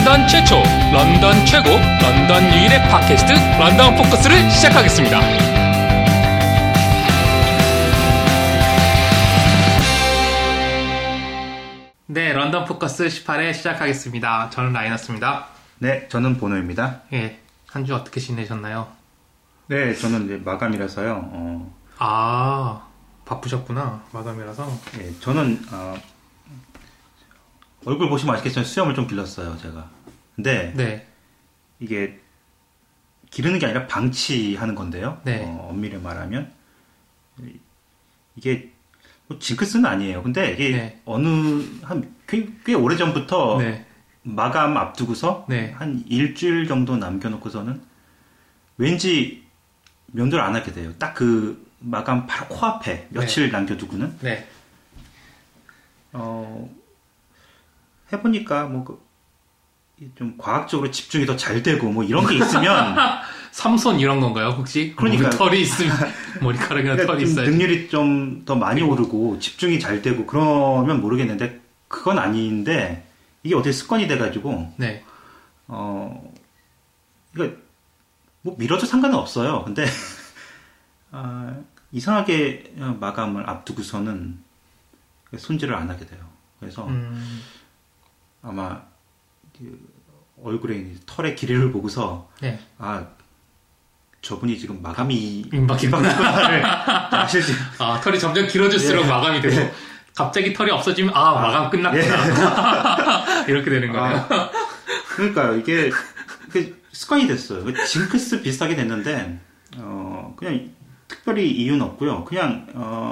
런던 최초, 런던 최고, 런던 유일의 팟캐스트 런던 포커스를 시작하겠습니다. 네, 런던 포커스 18회 시작하겠습니다. 저는 라이너스입니다. 네, 저는 보노입니다. 예, 한 주 어떻게 지내셨나요? 네, 저는 이제 마감이라서요. 바쁘셨구나. 마감이라서. 예, 저는 얼굴 보시면 아시겠지만 수염을 좀 길렀어요, 제가. 근데 네. 이게 기르는 게 아니라 방치하는 건데요. 네. 엄밀히 말하면 이게 뭐 징크스는 아니에요. 근데 이게 네. 한 꽤 오래 전부터 네. 마감 앞두고서 네. 한 일주일 정도 남겨놓고서는 왠지 면도를 안 하게 돼요. 딱 그 마감 바로 코앞에 며칠 남겨두고는. 네. 해보니까 좀 과학적으로 집중이 더 잘 되고 뭐 이런 게 있으면 삼손 이런 건가요, 혹시? 그러니까 털이 있으면 머리카락이나 그러니까 털이 있어요. 능률이 좀 더 많이 오르고 집중이 잘 되고 그러면 모르겠는데 그건 아닌데 이게 어떻게 습관이 돼가지고 네. 이거 뭐 밀어도 상관은 없어요. 근데 이상하게 마감을 앞두고서는 손질을 안 하게 돼요. 그래서 아마 얼굴에 털의 길이를 보고서 네. 저분이 지금 마감이 임박했구나. 아실지. 털이 점점 길어질수록 예. 마감이 되고 갑자기 털이 없어지면 마감 끝났구나. 이렇게 되는 거네요. 그러니까 이게 습관이 됐어요. 징크스 비슷하게 됐는데 그냥 특별히 이유는 없고요. 그냥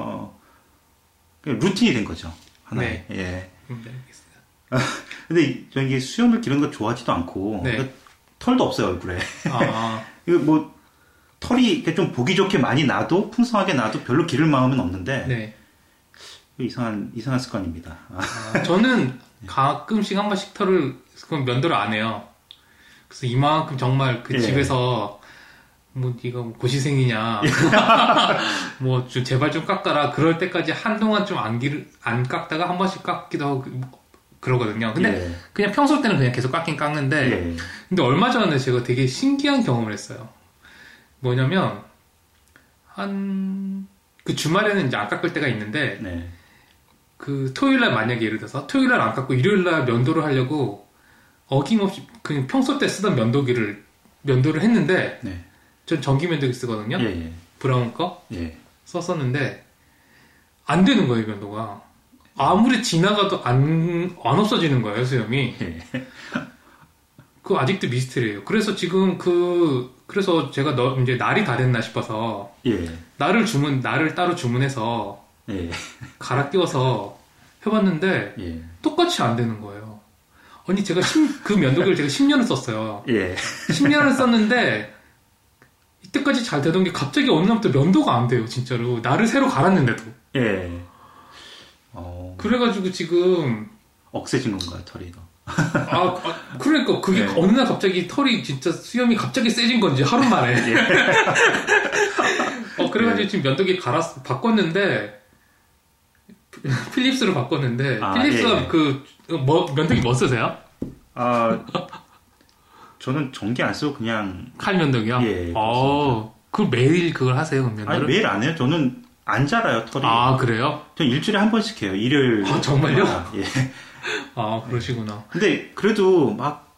루틴이 된 거죠. 하나의. 네. 예. 네, 알겠습니다. 근데 저 이게 수염을 기르는 거 좋아하지도 않고 네. 털도 없어요 얼굴에. 이거 뭐 털이 이렇게 좀 보기 좋게 많이 나도 풍성하게 나도 별로 기를 마음은 없는데 네. 이상한 습관입니다. 저는 가끔씩 한 번씩 그건 면도를 안 해요. 그래서 이만큼 정말 그 예. 집에서 뭐 네가 뭐 고시생이냐 뭐 좀 제발 좀 깎아라 그럴 때까지 한동안 좀 안 깎다가 한 번씩 깎기도 하고 그러거든요. 근데 예. 그냥 평소 때는 그냥 계속 깎긴 깎는데 예. 근데 얼마 전에 제가 되게 신기한 경험을 했어요. 뭐냐면 그 주말에는 이제 안 깎을 때가 있는데 네. 그 토요일날 만약에 예를 들어서 토요일날 안 깎고 일요일날 면도를 하려고 어김없이 그냥 평소 때 쓰던 면도를 했는데 네. 전 전기 면도기 쓰거든요. 예. 브라운 거 예. 썼었는데 안 되는 거예요, 면도가. 아무리 지나가도 안 없어지는 거예요, 수염이. 예. 그거 아직도 미스터리예요. 그래서 지금 그래서 제가 이제 날이 다 됐나 싶어서 예. 날을 따로 주문해서 예. 갈아 끼워서 해봤는데 예. 똑같이 안 되는 거예요. 아니 제가 그 면도기를 제가 10년을 썼어요. 예. 10년을 썼는데 이때까지 잘 되던 게 갑자기 어느 날부터 면도가 안 돼요, 진짜로. 날을 새로 갈았는데도. 예. 그래가지고 지금 억세진 건가요, 털이 더? 그러니까 그게 네. 어느 날 갑자기 털이 진짜 수염이 갑자기 세진 건지 하루 만에. 예. 그래가지고 지금 면도기 바꿨는데 필립스로 바꿨는데 필립스가 예. 면도기 뭐 쓰세요? 저는 전기 안 쓰고 그냥 칼 면도기요? 예. 그 매일 그걸 하세요, 그럼 면도를? 아니 매일 안 해요. 저는 안 자라요, 털이. 그래요? 전 일주일에 한 번씩 해요. 일요일. 정말요? 예. 그러시구나. 근데 그래도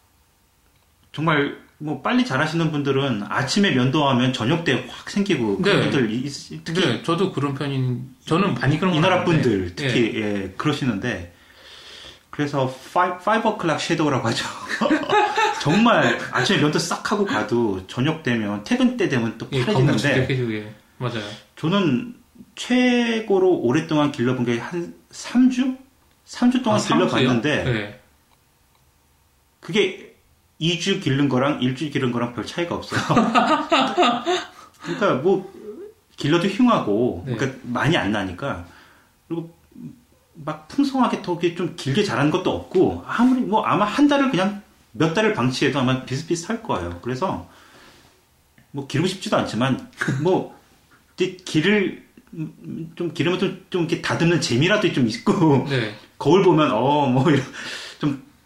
정말 뭐 빨리 자라시는 분들은 아침에 면도하면 저녁 때 확 생기고 그런 분들 특히 네, 저도 그런 저는 많이 그런 이 건 나라 아닌데. 분들 특히 그러시는데 그래서 5o'clock 섀도우라고 하죠. 정말 아침에 면도 싹 하고 가도 저녁 되면 퇴근 때 되면 또 파래지는데 맞아요. 저는 최고로 오랫동안 길러본 게 한 3주? 3주 동안 길러봤는데 네. 그게 2주 기른 거랑 일주일 기른 거랑 별 차이가 없어요. 그러니까 뭐 길러도 흉하고 네. 그러니까 많이 안 나니까 그리고 막 풍성하게 더 좀 길게 자라는 것도 없고 아무리 아마 한 달을 그냥 몇 달을 방치해도 아마 비슷비슷할 거예요. 그래서 뭐 기르고 싶지도 않지만 이제 좀 기르면 좀 이렇게 다듬는 재미라도 좀 있고 네. 거울 보면 좀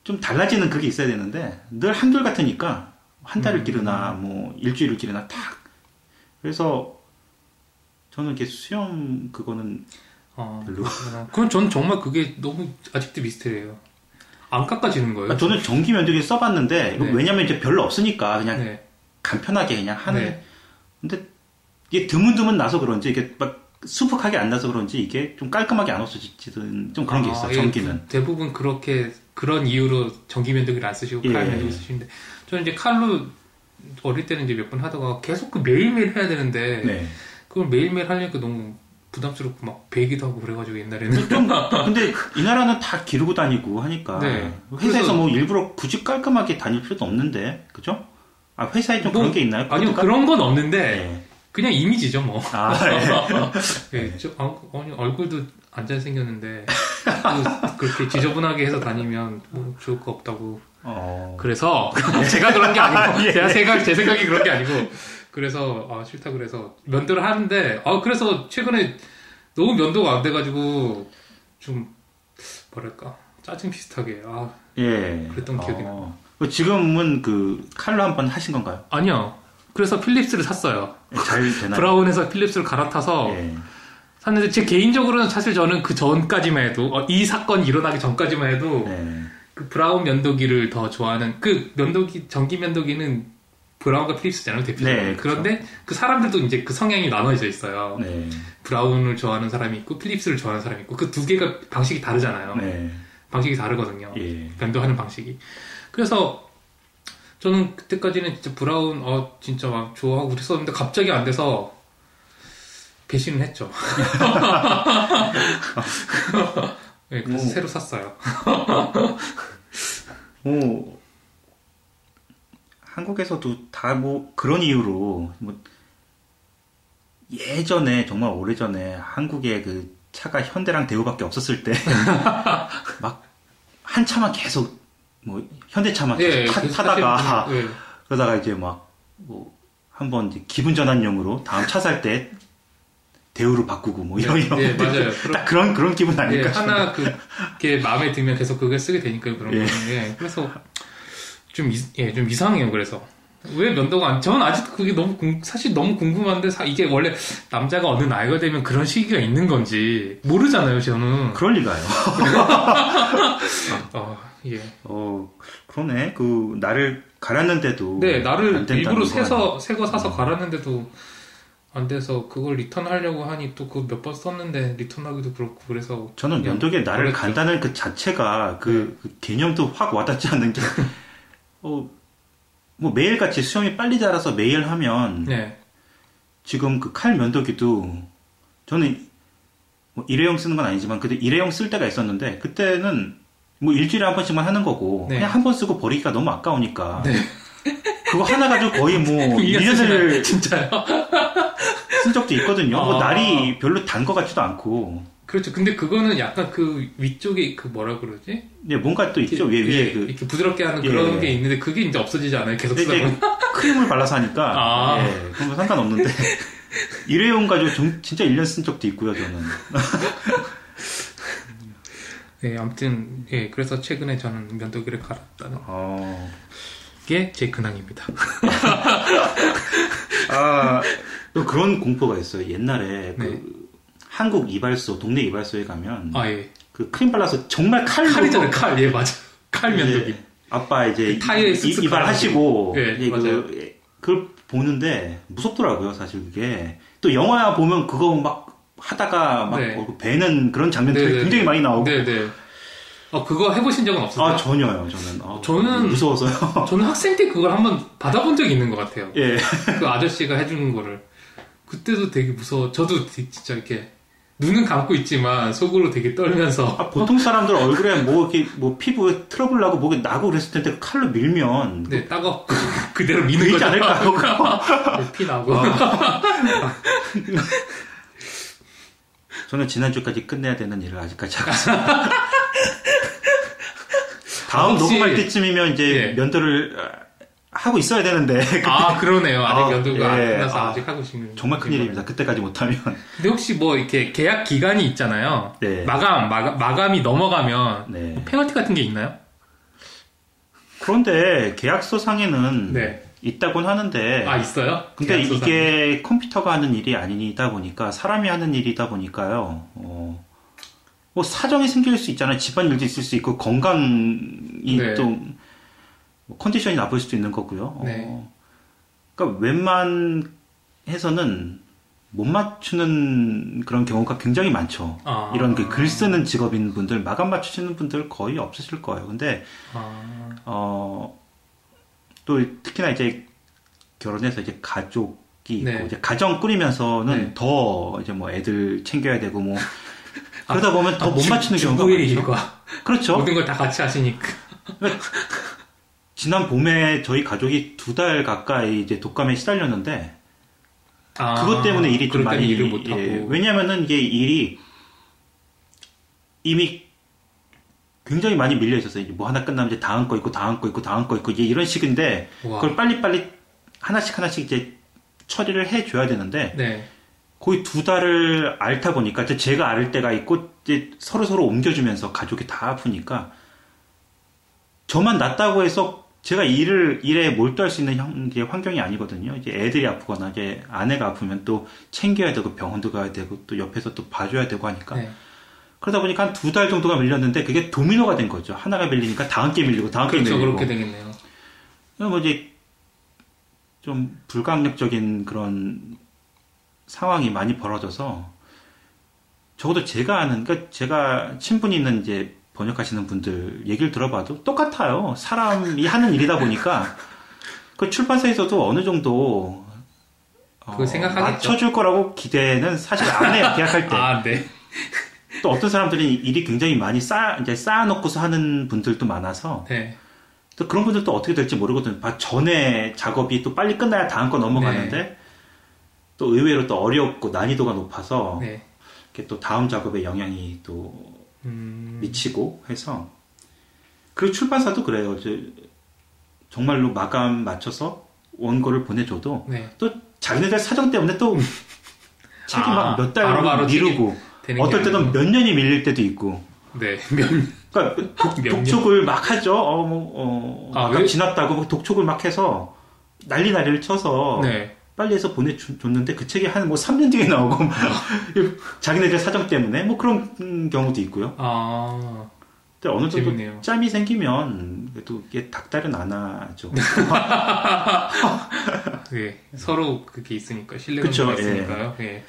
좀 달라지는 그게 있어야 되는데 늘 한결 같으니까 한 달을 기르나 뭐 일주일을 기르나 딱. 그래서 저는 이렇게 수염 그거는 별로. 그건 전 정말 그게 너무 아직도 미스터리예요. 안 깎아지는 거예요? 저는 전기 면도기 써봤는데 네. 왜냐면 이제 별로 없으니까 그냥 네. 간편하게 그냥 하는. 네. 근데 이게 드문드문 나서 그런지 이게 막 수북하게 안 나서 그런지 이게 좀 깔끔하게 안 없어지든 좀 그런 게 있어요. 전기는. 대부분 그런 이유로 전기 면도기를 안 쓰시고 칼 면도기 쓰시는데 저는 이제 칼로 어릴 때는 이제 몇 번 하다가 계속 그 매일매일 해야 되는데 네. 그걸 매일매일 하려니까 너무 부담스럽고 막 베기도 하고 그래가지고 옛날에는 근데 이 나라는 다 기르고 다니고 하니까 네. 회사에서 뭐 일부러 굳이 깔끔하게 다닐 필요도 없는데 그죠? 아 회사에 좀 그런 게 있나요? 아니요 그런 건 없는데 네. 그냥 이미지죠 뭐. 네. 아니, 얼굴도 안 잘생겼는데 그렇게 지저분하게 해서 다니면 뭐 좋을 거 없다고. 그래서 제가 그런 게 아니고 제 생각이 그런 게 아니고 그래서 싫다 그래서 면도를 하는데 그래서 최근에 너무 면도가 안 돼가지고 좀 뭐랄까 짜증 비슷하게 그랬던 기억이 나요. 지금은 그 칼로 한번 하신 건가요? 아니요. 그래서 필립스를 샀어요. 잘 되나요? 브라운에서 필립스를 갈아타서 샀는데 제 개인적으로는 사실 저는 그 전까지만 해도 이 사건이 일어나기 전까지만 해도 그 브라운 면도기를 더 좋아하는 그 면도기 전기 면도기는 브라운과 필립스잖아요 대표적으로. 네, 그렇죠. 그런데 그 사람들도 이제 그 성향이 나눠져 있어요. 네. 브라운을 좋아하는 사람이 있고 필립스를 좋아하는 사람이 있고 그 두 개가 방식이 다르잖아요. 네. 방식이 다르거든요. 예. 면도하는 방식이. 그래서 저는 그때까지는 진짜 브라운 진짜 막 좋아하고 그랬었는데 갑자기 안 돼서 배신을 했죠. 네, 그래서 새로 샀어요. 한국에서도 다 뭐 그런 이유로 뭐 예전에 정말 오래전에 한국에 그 차가 현대랑 대우밖에 없었을 때 막 한차만 계속 뭐 현대차만 계속 타다가 그러다가 이제 막 뭐 한번 이제 기분 전환용으로 다음 차 살 때 대우로 바꾸고 뭐 이런 맞아요. 딱 그런 기분 아닐까 싶은데. 하나 그게 마음에 들면 계속 그걸 쓰게 되니까 그런 거예요. 그래서 좀 이상해요. 그래서 왜 면도가 저는 아직도 그게 사실 너무 궁금한데 이게 원래 남자가 어느 나이가 되면 그런 시기가 있는 건지 모르잖아요. 저는. 그럴 리가요. 그러네. 그 나를 갈았는데도 나를 일부러 새 거 사서 갈았는데도 안 돼서 그걸 리턴하려고 하니 또 그 몇 번 썼는데 리턴하기도 그렇고 그래서 저는 면도기에 나를 간다는 그 자체가 그 개념도 확 와닿지 않는 게 뭐 매일같이 수염이 빨리 자라서 매일 하면 지금 그 칼 면도기도 저는 뭐 일회용 쓰는 건 아니지만 그때 일회용 쓸 때가 있었는데 그때는 뭐 일주일에 한 번씩만 하는 거고 그냥 한 번 쓰고 버리기가 너무 아까우니까 그거 하나 가지고 거의 뭐 1년을 진짜요? 쓴 적도 있거든요. 뭐 날이 별로 단 거 같지도 않고. 그렇죠. 근데 그거는 약간 그 위쪽에 그 뭐라 그러지? 네, 뭔가 또 있죠. 위에 이렇게 부드럽게 하는 그런 게 있는데 그게 이제 없어지지 않아요. 계속 쓰다 보면. 크림을 발라서 하니까 그런 거 상관없는데 일회용 가지고 진짜 1년 쓴 적도 있고요. 저는. 아무튼 그래서 최근에 저는 면도기를 갈았다는 게 제 근황입니다. 또 그런 공포가 있어요. 옛날에 그 한국 이발소, 동네 이발소에 가면 그 크림 발라서 정말 칼이잖아요. 칼. 맞아. 칼 면도기. 아빠 이제 타이어에 이발하시고 맞아요. 그걸 보는데 무섭더라고요. 사실 그게 또 영화 보면 그거 막 하다가 막 배는 그런 장면들이 굉장히 많이 나오고. 그거 해보신 적은 없어요? 전혀요. 저는 무서워서요. 저는 학생 때 그걸 한번 받아본 적이 있는 것 같아요. 그 아저씨가 해주는 거를. 그때도 되게 무서워. 저도 진짜 이렇게 눈은 감고 있지만 속으로 되게 떨면서. 보통 사람들 얼굴에 뭐 이렇게 뭐 피부에 트러블 나고 뭐게 나고 그랬을 텐데 칼로 밀면 그대로 미는 거지 않을까요? 피 나고. 저는 지난주까지 끝내야 되는 일을 아직까지 하고 있습니다. 다음 녹음할 때쯤이면 이제 면도를 하고 있어야 되는데. 그러네요. 아직 면도가 안 끝나서 아직 하고 있는. 정말 큰일입니다. 그때까지 못하면. 근데 혹시 뭐 이렇게 계약 기간이 있잖아요. 마감이 넘어가면 페널티 같은 게 있나요? 그런데 계약서 상에는 네. 있다곤 하는데. 아, 있어요? 근데 이게 컴퓨터가 하는 일이 아니다 보니까, 사람이 하는 일이다 보니까요, 뭐 사정이 생길 수 있잖아요. 집안일도 있을 수 있고, 건강이 네. 또, 컨디션이 나쁠 수도 있는 거고요. 네. 그러니까 웬만해서는 못 맞추는 그런 경우가 굉장히 많죠. 이런 그 글 쓰는 직업인 분들, 마감 맞추시는 분들 거의 없으실 거예요. 근데, 또 특히나 이제 결혼해서 이제 가족이 네. 있고, 이제 가정 꾸리면서는 네. 더 이제 뭐 애들 챙겨야 되고 뭐, 그러다 보면 더 못 맞추는 경우가 주부의 많죠. 일과 그렇죠. 모든 걸 다 같이 하시니까. 지난 봄에 저희 가족이 2달 가까이 이제 독감에 시달렸는데, 그것 때문에 일이 좀 많이 일을 못하고. 왜냐면은 이게 일이 이미 굉장히 많이 밀려 있었어요. 뭐 하나 끝나면 이제 다음 거 있고 다음 거 있고 다음 거 있고 이제 이런 식인데, 우와. 그걸 빨리빨리 하나씩 이제 처리를 해줘야 되는데, 네. 거의 2달을 앓다 보니까 제가 앓을 때가 있고 이제 서로 옮겨주면서 가족이 다 아프니까, 저만 낫다고 해서 제가 일에 몰두할 수 있는 이제 환경이 아니거든요. 이제 애들이 아프거나 이제 아내가 아프면 또 챙겨야 되고 병원도 가야 되고 또 옆에서 또 봐줘야 되고 하니까. 네. 그러다 보니까 한 2달 정도가 밀렸는데, 그게 도미노가 된 거죠. 하나가 밀리니까 다음 게 밀리고 다음 게 밀리고. 그렇죠. 그렇게 되겠네요. 뭐 이제 좀 불가항력적인 그런 상황이 많이 벌어져서, 적어도 제가 아는, 그러니까 제가 친분이 있는 이제 번역하시는 분들 얘기를 들어봐도 똑같아요. 사람이 하는 일이다 보니까 그 출판사에서도 어느 정도 그거 생각하겠죠. 맞춰줄 거라고 기대는 사실 안 해요. 계약할 때. 네. 또 어떤 사람들은 일이 굉장히 많이 이제 쌓아놓고서 하는 분들도 많아서, 네. 또 그런 분들도 어떻게 될지 모르거든요. 전에 작업이 또 빨리 끝나야 다음 거 넘어가는데, 네. 또 의외로 또 어렵고 난이도가 높아서, 네. 이렇게 또 다음 작업에 영향이 또 미치고 해서. 그리고 출판사도 그래요. 정말로 마감 맞춰서 원고를 보내줘도, 네. 또 자기네들 사정 때문에 또 책이 막 몇 달 미루고, 어떨 때는 몇 년이 밀릴 때도 있고. 네. 그러니까 독촉을 막 하죠. 아까 지났다고 막 독촉을 막 해서 난리를 쳐서, 네. 빨리 해서 보내줬는데 그 책이 한 뭐 3년 뒤에 나오고 자기네들 사정 때문에 뭐 그런 경우도 있고요. 근데 어느 정도 재밌네요. 짬이 생기면 그래도 이게 닥달은 안 하죠. 네. 서로 그게 있으니까 신뢰가 있으니까요. 예.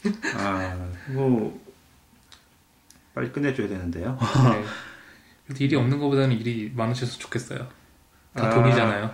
뭐 빨리 끝내줘야 되는데요. 네. 일이 없는 것보다는 일이 많으셔서 좋겠어요. 다 돈이잖아요.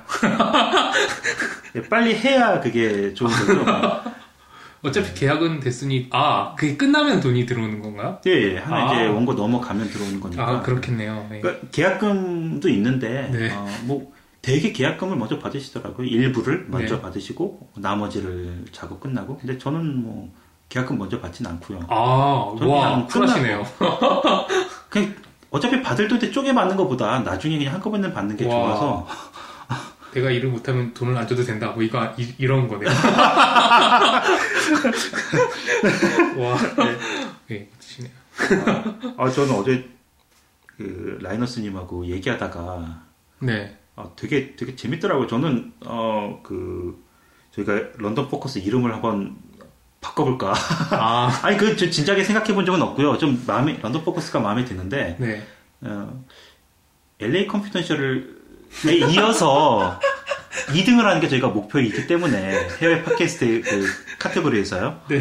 빨리 해야 그게 좋은 거죠. 어차피 계약은 됐으니, 그게 끝나면 돈이 들어오는 건가요? 예. 하나 이제 원고 넘어가면 들어오는 거니까. 그렇겠네요. 네. 그러니까 계약금도 있는데, 네. 뭐 되게 계약금을 먼저 받으시더라고요. 일부를 먼저 네. 받으시고 나머지를 작업 끝나고. 근데 저는 뭐 계약금 먼저 받진 않고요. 와, 쿨하시네요. 그냥 어차피 받을 때 쪼개 받는 것보다 나중에 그냥 한꺼번에 받는 게 좋아서. 내가 일을 못하면 돈을 안 줘도 된다. 뭐 이런 거네요. 와, 네, 멋지시네요. 저는 어제 그 라이너스님하고 얘기하다가, 네, 되게 재밌더라고요. 저는 저희가 런던 포커스 이름을 한번 바꿔볼까. 아니 저 진작에 생각해본 적은 없고요. 좀 런던 포커스가 마음에 드는데, 네, LA 컴퓨턴셜에 이어서 2등을 하는 게 저희가 목표이기 때문에, 해외 팟캐스트 그 카테고리에서요. 네.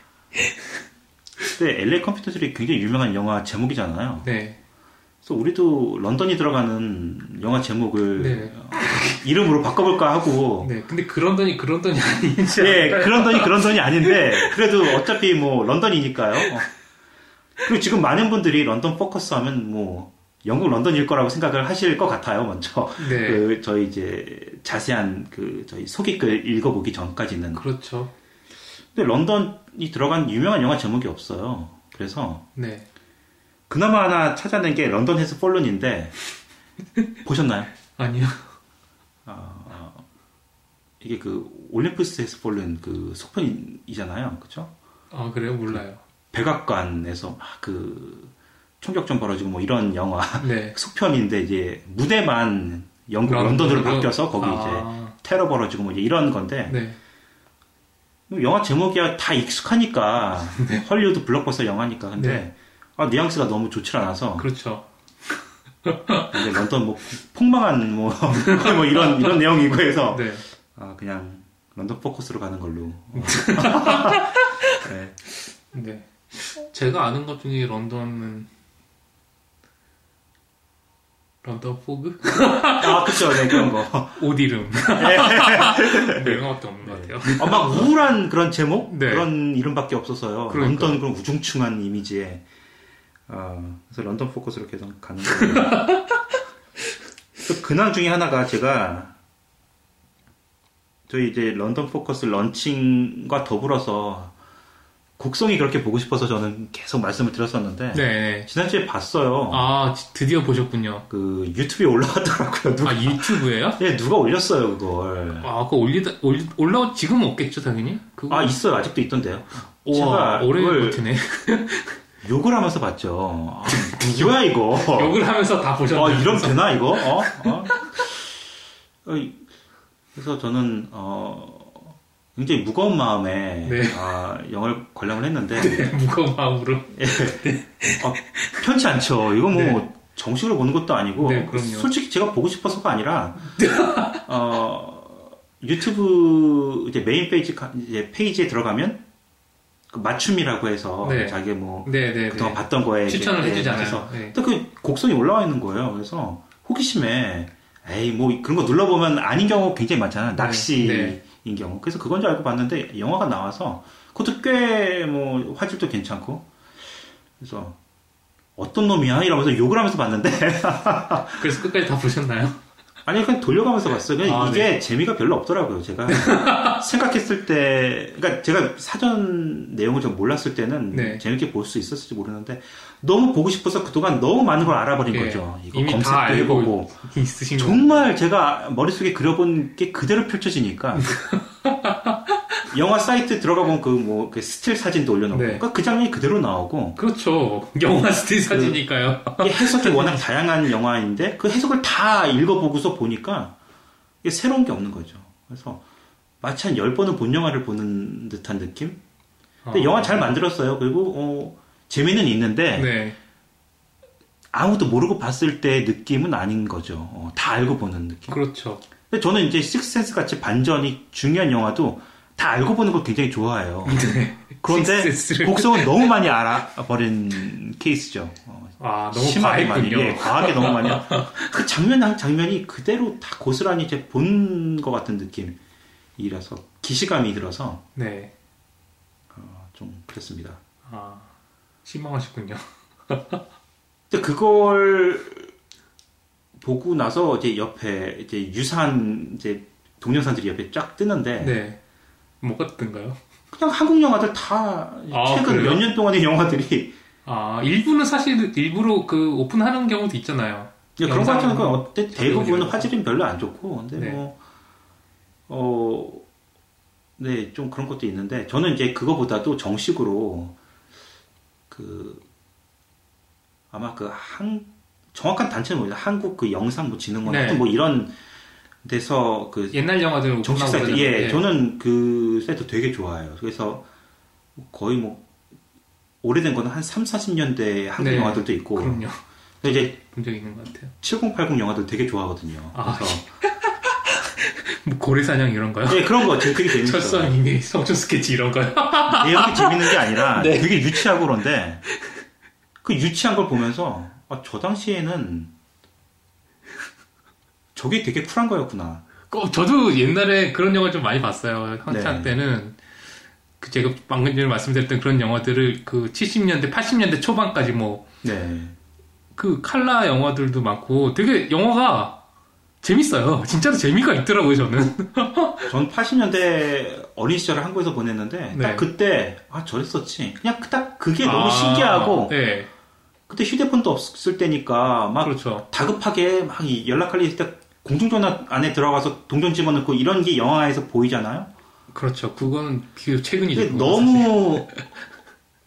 근데 LA 컴퓨턴셜이 굉장히 유명한 영화 제목이잖아요. 네. 그래서 우리도 런던이 들어가는 영화 제목을 네. 이름으로 바꿔볼까 하고. 네. 근데 그런 돈이 아니지. 네, 그런 돈이 아닌데, 그래도 어차피 뭐 런던이니까요. 그리고 지금 많은 분들이 런던 포커스 하면 뭐 영국 런던일 거라고 생각을 하실 것 같아요. 먼저 네. 저희 이제 자세한 저희 소개글 읽어보기 전까지는. 그렇죠. 근데 런던이 들어간 유명한 영화 제목이 없어요. 그래서 네. 그나마 하나 찾아낸 게 런던 해스 폴런인데, 보셨나요? 아니요. 이게 그 올림푸스 해스 폴런 그 속편이잖아요. 그렇죠? 그래요? 몰라요. 백악관에서 그 총격전 벌어지고 뭐 이런 영화. 네. 속편인데 이제 무대만 영국 런던으로 바뀌어서 거기 이제 테러 벌어지고 뭐 이제 이런 건데 네. 영화 제목이야 다 익숙하니까 네. 헐리우드 블록버스터 영화니까 근데 뉘앙스가 너무 좋지 않아서 그렇죠. 이제 런던 뭐 폭망한 뭐 이런 내용이고 해서 네. 그냥 런던 포커스로 가는 걸로. 네. 네. 제가 아는 것 중에 런던 포그? 그쵸, 네, 그런 거. 옷 이름. 네, 이런 것밖에 없는 것 같아요. 막 우울한 그런 제목? 네. 그런 이름밖에 없어서요. 그러니까. 런던 그런 우중충한 이미지에. 그래서 런던 포커스로 계속 가는 거예요. 또 근황 중에 하나가 제가 저희 이제 런던 포커스 런칭과 더불어서 곡성이 그렇게 보고 싶어서 저는 계속 말씀을 드렸었는데 네. 지난주에 봤어요. 드디어 보셨군요. 그 유튜브에 올라왔더라고요. 누가. 유튜브예요? 네, 누가 올렸어요 그걸. 그거 올라오 지금은 없겠죠 당연히? 그거... 있어요. 아직도 있던데요. 제가 오래 버티네. 욕을 하면서 봤죠. 뭐야 이거. 욕을 하면서 다 보셨나요? 이러면 되나 이거? 그래서 저는 굉장히 무거운 마음에 영화를 관람을 했는데 무거운 마음으로 편치 않죠. 이거 뭐 정식으로 보는 것도 아니고 솔직히 제가 보고 싶어서가 아니라 유튜브 이제 메인 페이지에 들어가면 그 맞춤이라고 해서 자기 뭐 그동안 봤던 거에 추천을 해주잖아요. 또 그 곡선이 올라와 있는 거예요. 그래서 호기심에 뭐 그런 거 눌러보면 아닌 경우 굉장히 많잖아. 낚시인 경우. 그래서 그건 줄 알고 봤는데 영화가 나와서 그것도 꽤 뭐 화질도 괜찮고 그래서 어떤 놈이야 이러면서 욕을 하면서 봤는데 그래서 끝까지 다 보셨나요? 아니 그냥 돌려가면서 봤어요. 그냥 이게 재미가 별로 없더라고요. 제가 생각했을 때, 그러니까 제가 사전 내용을 좀 몰랐을 때는 재밌게 볼 수 있었을지 모르는데 너무 보고 싶어서 그동안 너무 많은 걸 알아버린 거죠. 이거 이미 검색도 다 알고 해보고 있으신 정말 건데. 제가 머릿속에 그려본 게 그대로 펼쳐지니까 영화 사이트 들어가 보면 그 스틸 사진도 올려놓고 그러니까 그 장면이 그대로 나오고 그렇죠. 영화 스틸 사진이니까요. 해석이 워낙 다양한 영화인데 그 해석을 다 읽어보고서 보니까 이게 새로운 게 없는 거죠. 그래서 마치 한 10번은 본 영화를 보는 듯한 느낌? 근데 영화 잘 만들었어요. 그리고 재미는 있는데 아무도 모르고 봤을 때 느낌은 아닌 거죠. 다 알고 보는 느낌. 그렇죠. 근데 저는 이제 식스센스 같이 반전이 중요한 영화도 다 알고 보는 걸 굉장히 좋아해요. 그런데 곡성은 너무 많이 알아버린 케이스죠. 너무 과했군요. 과하게 너무 많이. 그 장면이 그대로 다 고스란히 이제 본 것 같은 느낌이라서 기시감이 들어서 좀 그랬습니다. 실망하셨군요. 근데 그걸 보고 나서 이제 옆에 이제 유사한 이제 동영상들이 옆에 쫙 뜨는데 뭐가 뜬가요? 그냥 한국 영화들 다 최근 몇 년 동안의 영화들이 일부는 사실 일부러 그 오픈하는 경우도 있잖아요. 그런 거 같은 건 대부분은 화질은 별로 안 좋고 근데 좀 그런 것도 있는데 저는 이제 그거보다도 정식으로 아마 정확한 단체는 뭐냐 한국 그 영상진흥원 같은 뭐 이런 데서 옛날 영화들 정식 사이트 저는 그 사이트 되게 좋아해요. 그래서 거의 뭐 오래된 거는 한 3, 40년대 한국 영화들도 있고 그럼요. 이제 본 적 있는 것 같아요. 7080 영화들 되게 좋아하거든요. 그래서 뭐 고래사냥 이런 거요? 그런 거 되게 재밌어요. 철선 이미 성촌 스케치 이런 거요? 내용이 재밌는 게 아니라 되게 유치하고 그런데 그 유치한 걸 보면서 저 당시에는 저게 되게 쿨한 거였구나. 저도 옛날에 그런 영화 좀 많이 봤어요. 한창 때는 제가 방금 전에 말씀드렸던 그런 영화들을 그 70년대, 80년대 초반까지 그 칼라 영화들도 많고 되게 영화가 재밌어요. 진짜로 재미가 있더라고요, 저는. 전 80년대 어린 시절을 한국에서 보냈는데 딱 그때 저랬었지. 그냥 딱 그게 너무 신기하고 그때 휴대폰도 없을 때니까 막 다급하게 막 연락할 일 있을 때 공중전화 안에 들어가서 동전 집어넣고 이런 게 영화에서 보이잖아요. 그렇죠. 그건 비교 최근이죠. 너무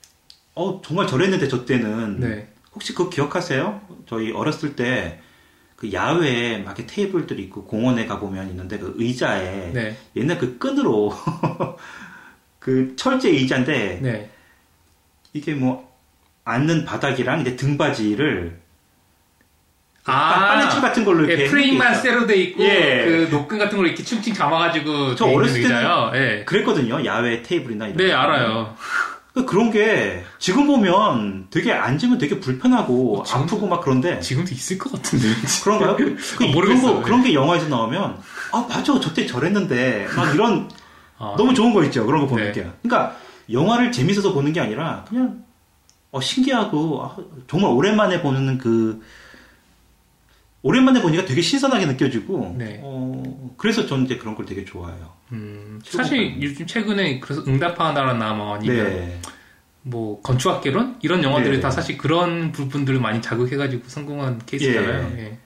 정말 저랬는데 저 때는 혹시 그거 기억하세요? 저희 어렸을 때 그 야외에 막 이렇게 테이블들이 있고 공원에 가보면 있는데 그 의자에 네. 옛날 그 끈으로 그 철제 의자인데 네. 이게 뭐 앉는 바닥이랑 이제 등받이를 빨래줄 같은 걸로 이렇게 프레임만 쇠로 돼 있고 그 노끈 같은 걸로 이렇게 칭칭 감아가지고 저 어렸을 때는 예. 그랬거든요. 야외 테이블이나 이런 네, 거. 알아요. 그런 게 지금 보면 되게 앉으면 되게 불편하고 아프고 막 그런데 지금도 있을 것 같은데. 그런가요? 모르겠어요. 그런 게 영화에서 나오면 맞아 저때 저랬는데 막 이런 너무 좋은 거 있죠. 그런 거 보는 게. 그러니까 영화를 재밌어서 보는 게 아니라 그냥 신기하고 정말 오랜만에 보는 오랜만에 보니까 되게 신선하게 느껴지고 네. 그래서 저는 이제 그런 걸 되게 좋아해요. 사실 요즘 최근에 그래서 응답하라 나라나 뭐 아니면 뭐 건축학개론 이런 영화들이 다 사실 그런 부분들을 많이 자극해가지고 성공한 케이스잖아요. 예.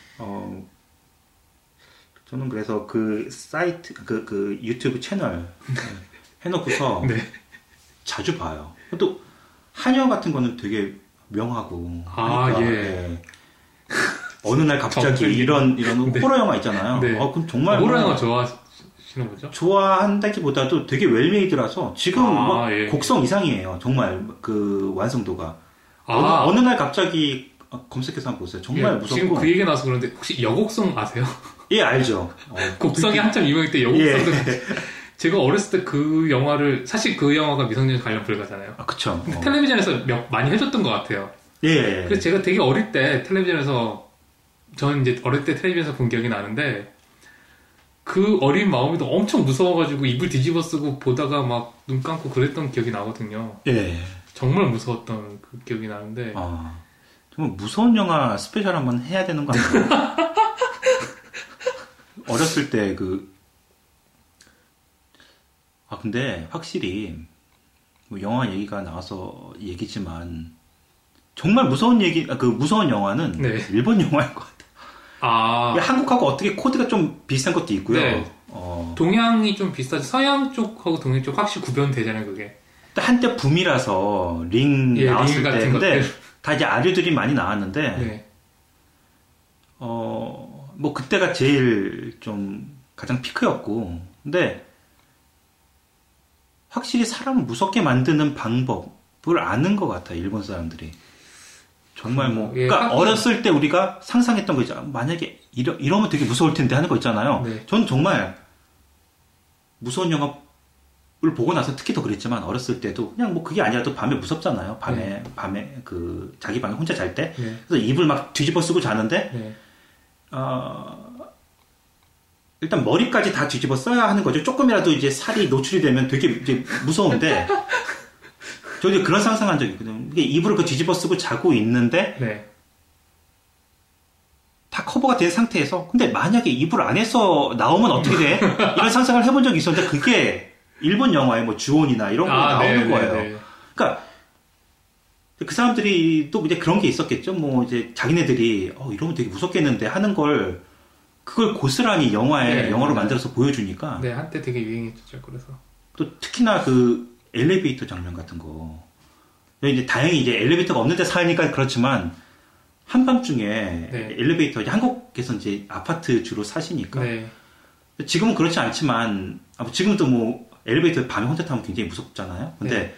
저는 그래서 그 사이트 그 유튜브 채널 해놓고서 자주 봐요. 또 한여 같은 거는 되게 명하고 어느 날 갑자기 이런 호러 영화 있잖아요. 그럼 정말 호러 영화 좋아하시는 거죠? 좋아한다기보다도 되게 웰메이드라서 지금 곡성 이상이에요. 정말 그 완성도가. 어느 날 갑자기 검색해서 한번 보세요. 정말 무섭고. 지금 그 얘기 나와서 그런데 혹시 여곡성 아세요? 예, 알죠. 곡성이 한참 유명할 때 여곡성도 제가 어렸을 때 그 영화를 사실 그 영화가 미성년 관련 불가잖아요. 그쵸. 근데 텔레비전에서 많이 해줬던 것 같아요. 예. 그래서 제가 되게 어릴 때 텔레비전에서 저는 이제 어릴 때 텔레비전에서 본 기억이 나는데 그 어린 마음에도 엄청 무서워가지고 이불 뒤집어 쓰고 보다가 막 눈 감고 그랬던 기억이 나거든요. 정말 무서웠던 그 기억이 나는데. 정말 무서운 영화 스페셜 한번 해야 되는 거 아니에요? 어렸을 때 근데 확실히 뭐 영화 얘기가 나와서 얘기지만 정말 무서운 무서운 영화는 일본 영화인 것 같아요. 한국하고 어떻게 코드가 좀 비슷한 것도 있고요. 동양이 좀 비슷하지 서양 쪽하고 동양 쪽 확실히 구별되잖아요, 그게. 한때 붐이라서 링 나왔을 때인데 다 이제 아류들이 많이 나왔는데 뭐 그때가 제일 좀 가장 피크였고 근데 확실히 사람을 무섭게 만드는 방법을 아는 것 같아요. 일본 사람들이. 정말 그러니까 어렸을 때 우리가 상상했던 거 있잖아요. 만약에 이러면 되게 무서울 텐데 하는 거 있잖아요. 전 정말 무서운 영화를 보고 나서 특히 더 그랬지만 어렸을 때도 그냥 뭐 그게 아니라도 밤에 무섭잖아요. 밤에 그 자기 방에 혼자 잘 때. 그래서 이불 막 뒤집어 쓰고 자는데 일단 머리까지 다 뒤집어 써야 하는 거죠. 조금이라도 이제 살이 노출이 되면 되게 이제 무서운데 저도 그런 상상한 적이 있거든요. 이게 이불을 뒤집어 쓰고 자고 있는데 다 커버가 된 상태에서 근데 만약에 이불 안에서 나오면 어떻게 돼? 이런 상상을 해본 적이 있었는데 그게 일본 영화의 뭐 주온이나 이런 거 나오는 거예요. 그러니까 그 사람들이 또 이제 그런 게 있었겠죠. 뭐 이제 자기네들이 이러면 되게 무섭겠는데 하는 걸 그걸 고스란히 영화로 만들어서 보여주니까. 한때 되게 유행했죠. 그래서 또 특히나 그 엘리베이터 장면 같은 거. 이제 다행히 이제 엘리베이터가 없는데 사니까 그렇지만 한밤중에 엘리베이터 이제 한국에서 이제 아파트 주로 사시니까 지금은 그렇지 않지만 지금도 뭐 엘리베이터 밤에 혼자 타면 굉장히 무섭잖아요. 근데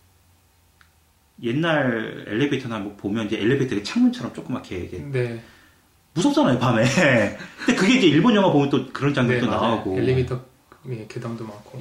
옛날 엘리베이터나 뭐 보면 이제 엘리베이터가 창문처럼 조그맣게 무섭잖아요, 밤에. 근데 그게 이제 일본 영화 보면 또 그런 장면도 나오고. 엘리베이터 계단도 많고.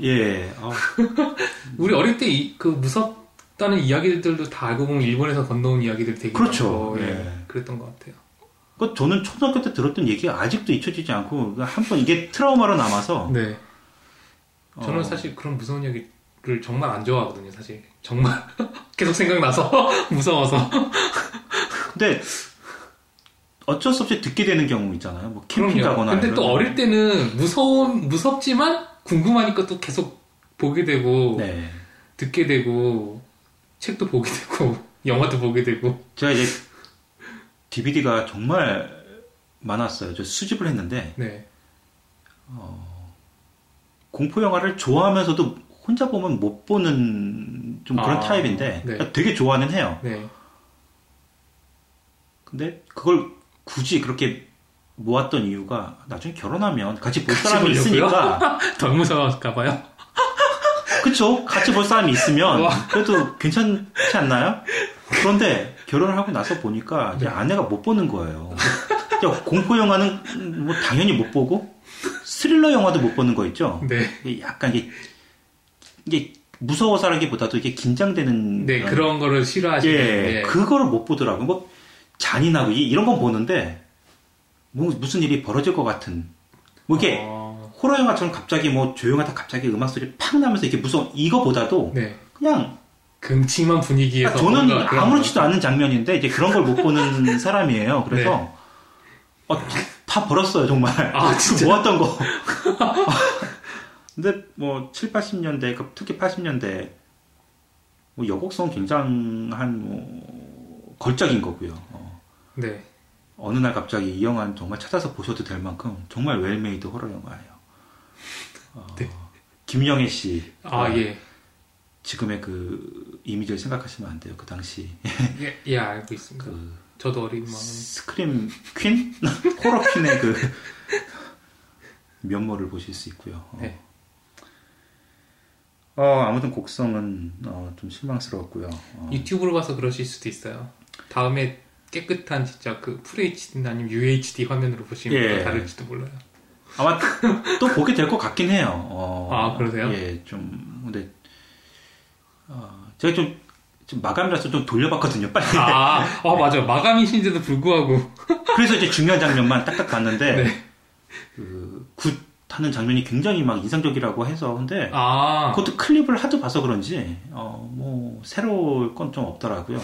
우리 어릴 때 그 무섭다는 이야기들도 다 알고 보면 일본에서 건너온 이야기들 되게 많고. 그랬던 것 같아요. 저는 초등학교 때 들었던 얘기가 아직도 잊혀지지 않고 한번 이게 트라우마로 남아서. 저는 사실 그런 무서운 이야기를 정말 안 좋아하거든요, 사실. 정말 계속 생각나서 무서워서. 근데 어쩔 수 없이 듣게 되는 경우 있잖아요. 뭐 캠핑 가거나. 근데 또 어릴 때는 무섭지만 궁금하니까 또 계속 보게 되고 듣게 되고 책도 보게 되고 영화도 보게 되고. 제가 이제 DVD가 정말 많았어요. 저 수집을 했는데 공포 영화를 좋아하면서도 혼자 보면 못 보는 좀 그런 타입인데 되게 좋아는 해요. 근데 그걸 굳이 그렇게 모았던 이유가 나중에 결혼하면 같이 볼 사람이 있으니까 덜 무서울까봐요. 그쵸? 같이 볼 사람이 있으면 그래도 괜찮지 않나요? 그런데 결혼을 하고 나서 보니까 이제 아내가 못 보는 거예요. 공포 영화는 뭐 당연히 못 보고 스릴러 영화도 못 보는 거 있죠? 네. 약간 이게 무서워서라기보다도 이게 긴장되는. 네, 그런 거를 싫어하시는. 예, 그거를 못 보더라고요. 뭐 잔인하고 이런 건 보는데 뭐 무슨 일이 벌어질 것 같은. 뭐 이게 호러 영화처럼 갑자기 뭐 조용하다 갑자기 음악 소리 팍 나면서 이렇게 무서운 이거보다도 네. 그냥 긍침한 분위기에서 저는 아무렇지도 않은 장면인데 이제 그런 걸 못 보는 사람이에요. 그래서 네. 다 벌었어요 정말. 아 진짜 모았던 거. 근데 뭐 7, 80년대 특히 80년대 뭐 여곡성 굉장한 뭐 걸작인 거고요. 네. 어느 날 갑자기 이 영화는 정말 찾아서 보셔도 될 만큼 정말 웰메이드 호러 영화예요. 네. 김영애 씨. 예. 지금의 그 이미지를 생각하시면 안 돼요. 그 당시. 예, 알고 있습니다. 저도 어린 마음에. 스크림 퀸? 호러 퀸의 그 면모를 보실 수 있고요. 네. 아무튼 곡성은 좀 실망스러웠고요. 유튜브로 봐서 그러실 수도 있어요. 다음에 깨끗한 진짜 그 FHD 아니면 UHD 화면으로 보시면 더 다를지도 몰라요. 아마 또 보게 될 것 같긴 해요. 그러세요? 예, 좀 근데 제가 좀 마감이라서 좀 돌려봤거든요. 빨리. 맞아요. 마감이신데도 불구하고. 그래서 이제 중요한 장면만 딱딱 봤는데 네. 굿 하는 장면이 굉장히 막 인상적이라고 해서 근데 그것도 클립을 하도 봐서 그런지 뭐 새로울 건 좀 없더라고요.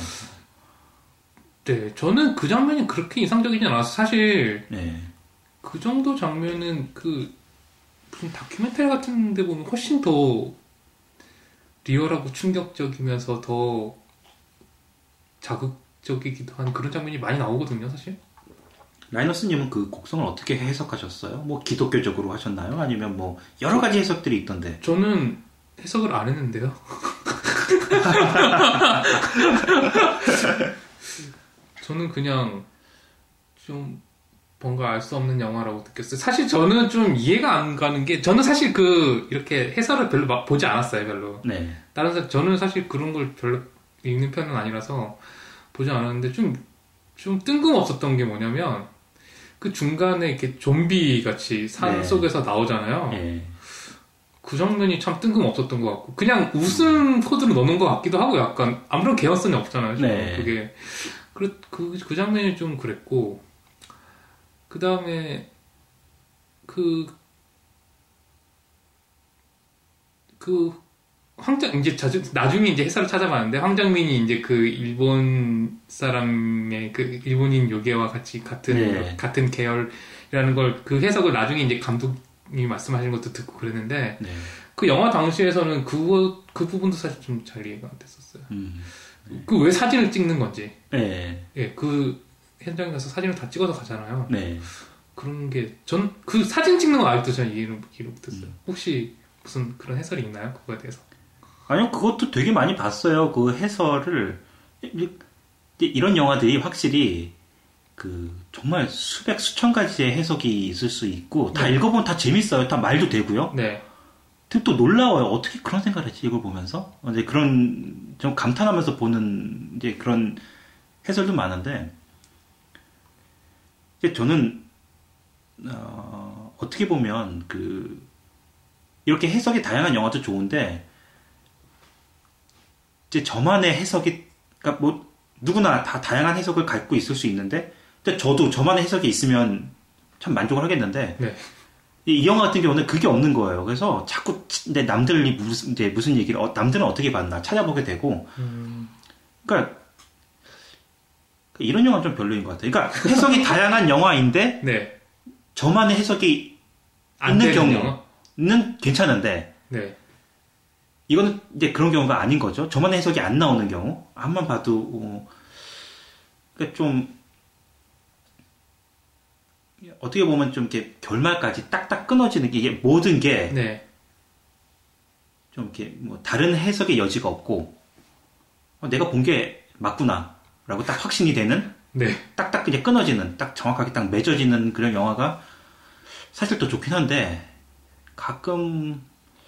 네, 저는 그 장면이 그렇게 인상적이지 않아서 사실 네. 그 정도 장면은 그 무슨 다큐멘터리 같은 데 보면 훨씬 더 리얼하고 충격적이면서 더 자극적이기도 한 그런 장면이 많이 나오거든요, 사실. 라이너스님은 그 곡성을 어떻게 해석하셨어요? 뭐 기독교적으로 하셨나요? 아니면 뭐 여러 가지 해석들이 있던데. 저는 해석을 안 했는데요. 저는 그냥 좀 뭔가 알 수 없는 영화라고 느꼈어요. 사실 저는 좀 이해가 안 가는 게 저는 사실 이렇게 해설을 별로 보지 않았어요, 별로. 네. 저는 사실 그런 걸 별로 읽는 편은 아니라서 보지 않았는데 좀 뜬금없었던 게 뭐냐면 그 중간에 이렇게 좀비 같이 산 속에서 나오잖아요. 네. 그 장면이 참 뜬금없었던 것 같고 그냥 웃음 코드로 넣는 것 같기도 하고 약간 아무런 개연성이 없잖아요. 네. 그게 그 장면이 좀 그랬고 그 다음에 나중에 이제 해설을 찾아봤는데 황정민이 이제 그 일본 사람의 그 일본인 요괴와 같이 같은 계열이라는 걸 그 해석을 나중에 이제 감독님이 말씀하신 것도 듣고 그랬는데 그 영화 당시에서는 그 부분도 사실 좀 잘 이해가 안 됐었어요. 그 왜 사진을 찍는 건지. 예, 그 현장에 가서 사진을 다 찍어서 가잖아요. 그런 게 전 그 사진 찍는 거 아직도 전 이해를 못했어요. 혹시 무슨 그런 해설이 있나요? 그거에 대해서? 아니요, 그것도 되게 많이 봤어요. 그 해설을 이런 영화들이 확실히 그 정말 수천 가지의 해석이 있을 수 있고 다 읽어보면 다 재밌어요. 다 말도 되고요. 네. 근데 또 놀라워요. 어떻게 그런 생각을 했지 이걸 보면서 이제 그런 좀 감탄하면서 보는 이제 그런 해설도 많은데 이제 저는 어떻게 보면 이렇게 해석이 다양한 영화도 좋은데 이제 저만의 해석이 그러니까 뭐 누구나 다 다양한 해석을 갖고 있을 수 있는데 근데 저도 저만의 해석이 있으면 참 만족을 하겠는데 이 영화 같은 경우는 그게 없는 거예요. 그래서 자꾸 이제 남들이 무슨 얘기를 남들은 어떻게 봤나 찾아보게 되고 그러니까 이런 영화는 좀 별로인 것 같아요. 그러니까 해석이 다양한 영화인데 저만의 해석이 있는 경우는 괜찮은데 이거는 이제 그런 경우가 아닌 거죠. 저만의 해석이 안 나오는 경우 한번 봐도 그러니까 좀 어떻게 보면 좀 이렇게 결말까지 딱딱 끊어지는 게 이게 모든 게 좀 이렇게 뭐 다른 해석의 여지가 없고 내가 본 게 맞구나라고 딱 확신이 되는 네. 딱딱 이제 끊어지는, 딱 정확하게 딱 맺어지는 그런 영화가 사실 또 좋긴 한데, 가끔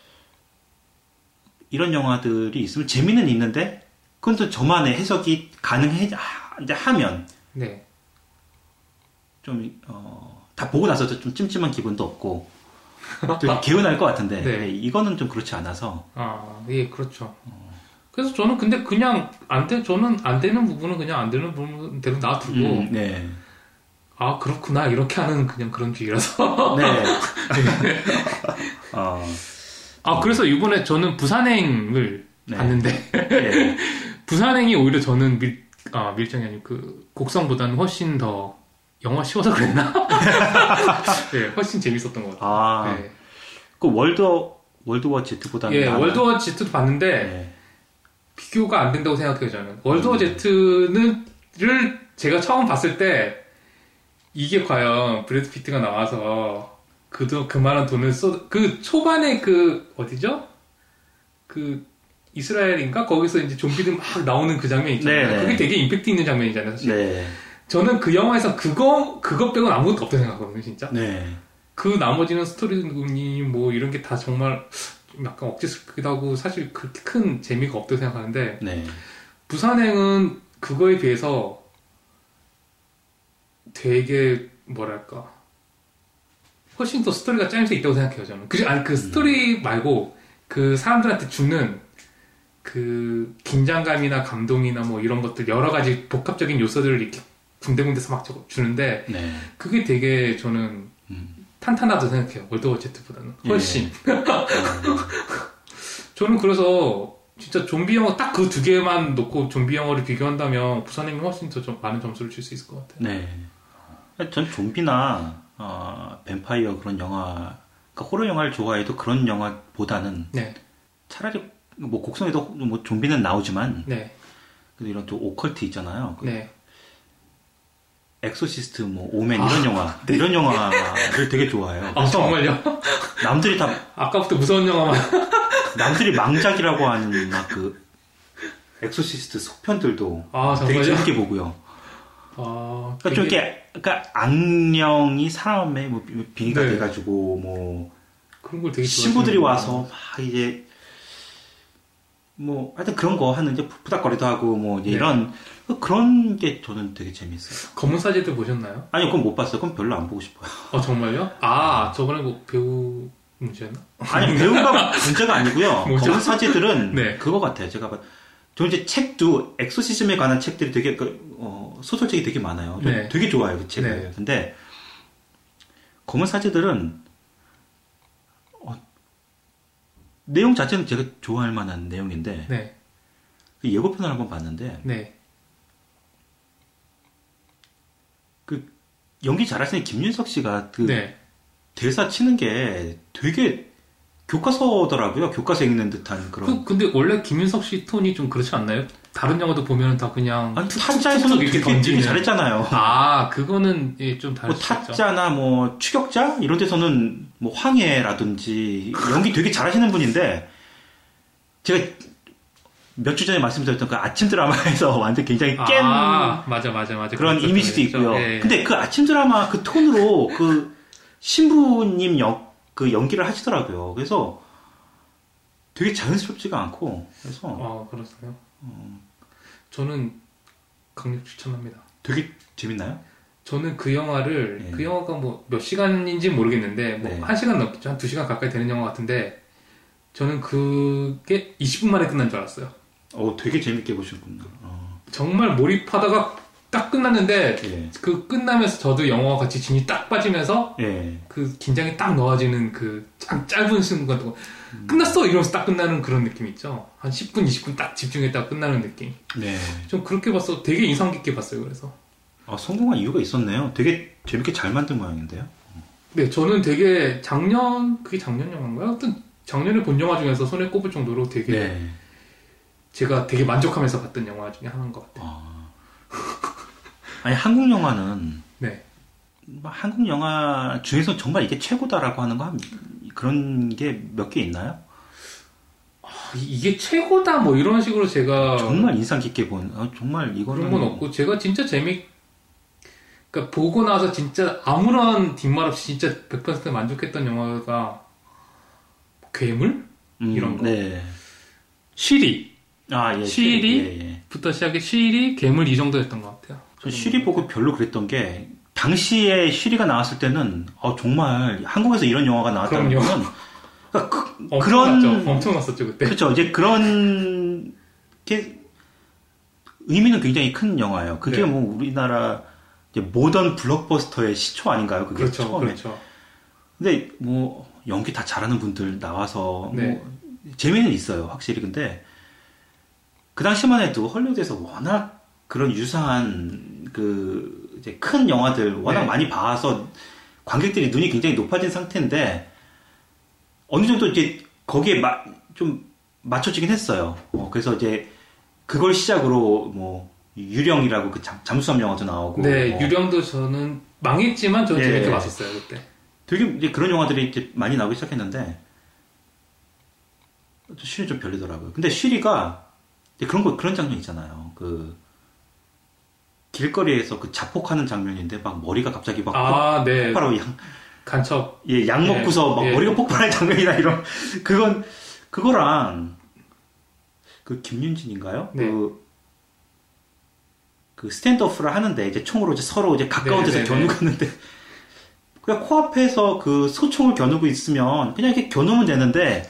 이런 영화들이 있으면 재미는 있는데, 그건 또 저만의 해석이 이제 하면, 네. 좀, 다 보고 나서도 좀 찜찜한 기분도 없고, 또 개운할 것 같은데, 네. 이거는 좀 그렇지 않아서. 예, 그렇죠. 그래서 저는 근데 그냥 저는 안 되는 부분은 그냥 안 되는 부분대로 놔두고, 네. 아, 그렇구나. 이렇게 하는 그냥 그런 주의라서. 네. 그래서 이번에 저는 부산행을 네. 봤는데, 네. 부산행이 오히려 저는 밀정이 아니고 곡성보다는 훨씬 더 영화 쉬워서 그랬나? 네, 훨씬 재밌었던 것 같아요. 네. 그 월드워 Z보다는. 예, 월드워 Z도 봤는데, 네. 비교가 안 된다고 생각해요, 저는. 월드워 Z를 제가 처음 봤을 때, 이게 과연 브래드 피트가 나와서 그만한 돈을 초반에 어디죠? 이스라엘인가? 거기서 이제 좀비들 막 나오는 그 장면 있잖아요. 네네. 그게 되게 임팩트 있는 장면이잖아요, 사실. 네. 저는 그 영화에서 그것 빼고는 아무것도 없다고 생각하거든요, 진짜. 네. 그 나머지는 스토리니 뭐 이런 게 다 정말 좀 약간 억지스럽기도 하고 사실 그렇게 큰 재미가 없다고 생각하는데, 네. 부산행은 그거에 비해서 되게 뭐랄까 훨씬 더 스토리가 짜임새 있다고 생각해요, 저는. 그 스토리 말고 그 사람들한테 주는 그 긴장감이나 감동이나 뭐 이런 것들 여러 가지 복합적인 요소들을 이렇게 군데군데서 막 주는데, 네. 그게 되게 저는 탄탄하다고 생각해요, 월드워 Z보다는 훨씬. 예. 저는 그래서 진짜 좀비 영화 딱 그 두 개만 놓고 좀비 영화를 비교한다면 부산행이 훨씬 더 많은 점수를 줄 수 있을 것 같아요. 네. 전 좀비나 뱀파이어 그런 영화, 그러니까 호러 영화를 좋아해도 그런 영화보다는 네. 차라리 뭐 곡성에도 뭐 좀비는 나오지만, 네. 이런 또 오컬트 있잖아요. 네. 엑소시스트, 뭐 오멘 이런 영화, 네. 이런 영화를 되게 좋아해요. 정말요? 남들이 다 아까부터 무서운 영화만. 남들이 망작이라고 하는 막 그 엑소시스트 속편들도 되게 정말요? 재밌게 보고요. 그러니까 좀 이렇게, 그러니까 악령이 사람의 뭐 빙의가 돼가지고 뭐 그런 걸 되게 신부들이 와서 막 이제 뭐 하여튼 그런 거 하는 이제 푸닥거리도 하고 뭐 이제 이런 그런 게 저는 되게 재밌어요. 검은 사제들 보셨나요? 아니요, 그건 못 봤어요. 그건 별로 안 보고 싶어요. 정말요? 저번에 뭐 배우 문제였나? 아니, 배우가 문제가 아니고요. 검은 사제들은 그거 같아요. 저 이제 책도 엑소시즘에 관한 책들이 되게 소설책이 되게 많아요. 되게 좋아요, 그 책을. 근데 검은 사제들은 내용 자체는 제가 좋아할 만한 내용인데 그 예고편을 한번 봤는데 그 연기 잘하시는 김윤석 씨가 대사 치는 게 되게 교과서더라고요. 교과서 읽는 듯한 그런. 근데 원래 김윤석 씨 톤이 좀 그렇지 않나요? 다른 영화도 보면 다 그냥. 타짜에서는 되게 잘했잖아요. 그거는 좀 다르죠. 뭐 타짜나 뭐 추격자 이런 데서는 뭐 황해라든지 연기 되게 잘하시는 분인데, 제가 몇 주 전에 말씀드렸던 그 아침 드라마에서 완전 굉장히 깬. 맞아. 그런 이미지도 있고요. 근데 그 아침 드라마 그 톤으로 그 신부님 그 연기를 하시더라고요. 그래서 되게 자연스럽지가 않고, 그래서. 그렇어요? 저는 강력 추천합니다. 되게 재밌나요? 저는 그 영화를, 그 영화가 뭐 몇 시간인지 모르겠는데, 뭐 1시간 넘겠죠? 한 2시간 가까이 되는 영화 같은데, 저는 그게 20분 만에 끝난 줄 알았어요. 되게 재밌게 보셨군요. 정말 몰입하다가 딱 끝났는데, 그 끝나면서 저도 영화와 같이 진이 딱 빠지면서, 그 긴장이 딱 넣어지는 그 짧은 순간 동안, 끝났어! 이러면서 딱 끝나는 그런 느낌 있죠? 한 10분, 20분 딱 집중했다가 끝나는 느낌. 좀 그렇게 봤어. 되게 인상 깊게 봤어요, 그래서. 성공한 이유가 있었네요. 되게 재밌게 잘 만든 모양인데요. 네, 저는 되게 그게 작년 영화인가요? 하여튼 작년에 본 영화 중에서 손에 꼽을 정도로 되게, 제가 되게 만족하면서 봤던 영화 중에 하나인 것 같아요. 아니, 한국 영화는 한국 영화 중에서 정말 이게 최고다라고 하는 거 그런 게 몇 개 있나요? 이게 최고다 뭐 이런 식으로 제가 정말 인상 깊게 본 정말 이거는 그런 건 없고, 제가 진짜 그러니까 보고 나서 진짜 아무런 뒷말 없이 진짜 100% 만족했던 영화가 괴물? 이런 거. 네. 쉬리. 예. 쉬리부터 시작해 쉬리, 괴물 이 정도였던 것 같아요. 저 쉬리 보고 별로 그랬던 게 당시에 쉬리가 나왔을 때는 정말 한국에서 이런 영화가 나왔다는 건 그런 엄청났었죠 그때. 그렇죠. 이제 그런 게 의미는 굉장히 큰 영화예요. 그게 네. 뭐 우리나라 이제 모던 블록버스터의 시초 아닌가요? 그게 그렇죠, 처음에. 그렇죠. 근데 뭐 연기 다 잘하는 분들 나와서 네. 뭐 재미는 있어요, 확실히. 근데 그 당시만 해도 헐리우드에서 워낙 그런 유사한 그 이제 큰 영화들 워낙 네. 많이 봐서 관객들이 눈이 굉장히 높아진 상태인데 어느 정도 이제 거기에 좀 맞춰지긴 했어요. 그래서 이제 그걸 시작으로 뭐 유령이라고 그 잠수함 영화도 나오고. 네, 유령도 저는 망했지만 저는 재밌게 봤었어요 그때. 되게 이제 그런 영화들이 이제 많이 나오기 시작했는데 쉬리 좀 별리더라고요. 근데 쉬리가 그런 장면 있잖아요. 그 길거리에서 그 자폭하는 장면인데 막 머리가 갑자기 막 폭발하고 간첩. 약 먹고서 막 머리가 폭발하는 장면이나 이런 그거랑 그 김윤진인가요? 네. 그 스탠드오프를 하는데 이제 총으로 이제 서로 이제 가까운 데서 겨누고 있는데 그냥 코앞에서 그 소총을 겨누고 있으면 그냥 이렇게 겨누면 되는데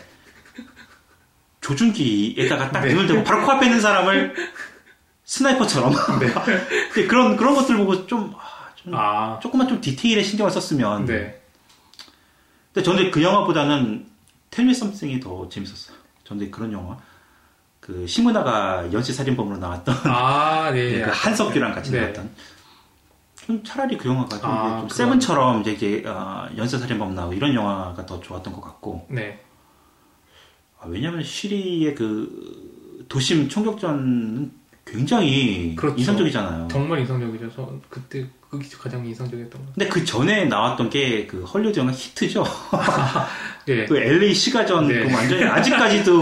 조준기에다가 딱 눈을 대고 바로 코앞에 있는 사람을 스나이퍼처럼 그런 것들 보고 조금만 좀 디테일에 신경을 썼으면. 네. 근데 저는 그 영화보다는 Tell Me Something이 더 재밌었어요. 저는 그런 영화. 그 시문화가 연쇄살인범으로 나왔던 네. 그 한석규랑 같이 나왔던. 좀 차라리 그 영화가 좀 세븐처럼 이제 연쇄살인범 나오고 이런 영화가 더 좋았던 것 같고. 네. 왜냐면 쉬리의 그 도심 총격전은 굉장히 그렇죠. 인상적이잖아요. 정말 인상적이죠. 저 그때 그게 가장 인상적이었던 것 같아요. 근데 그 전에 나왔던 게 그 헐리우드 영화 히트죠. 네. 그 LA 시가전 그 완전히 아직까지도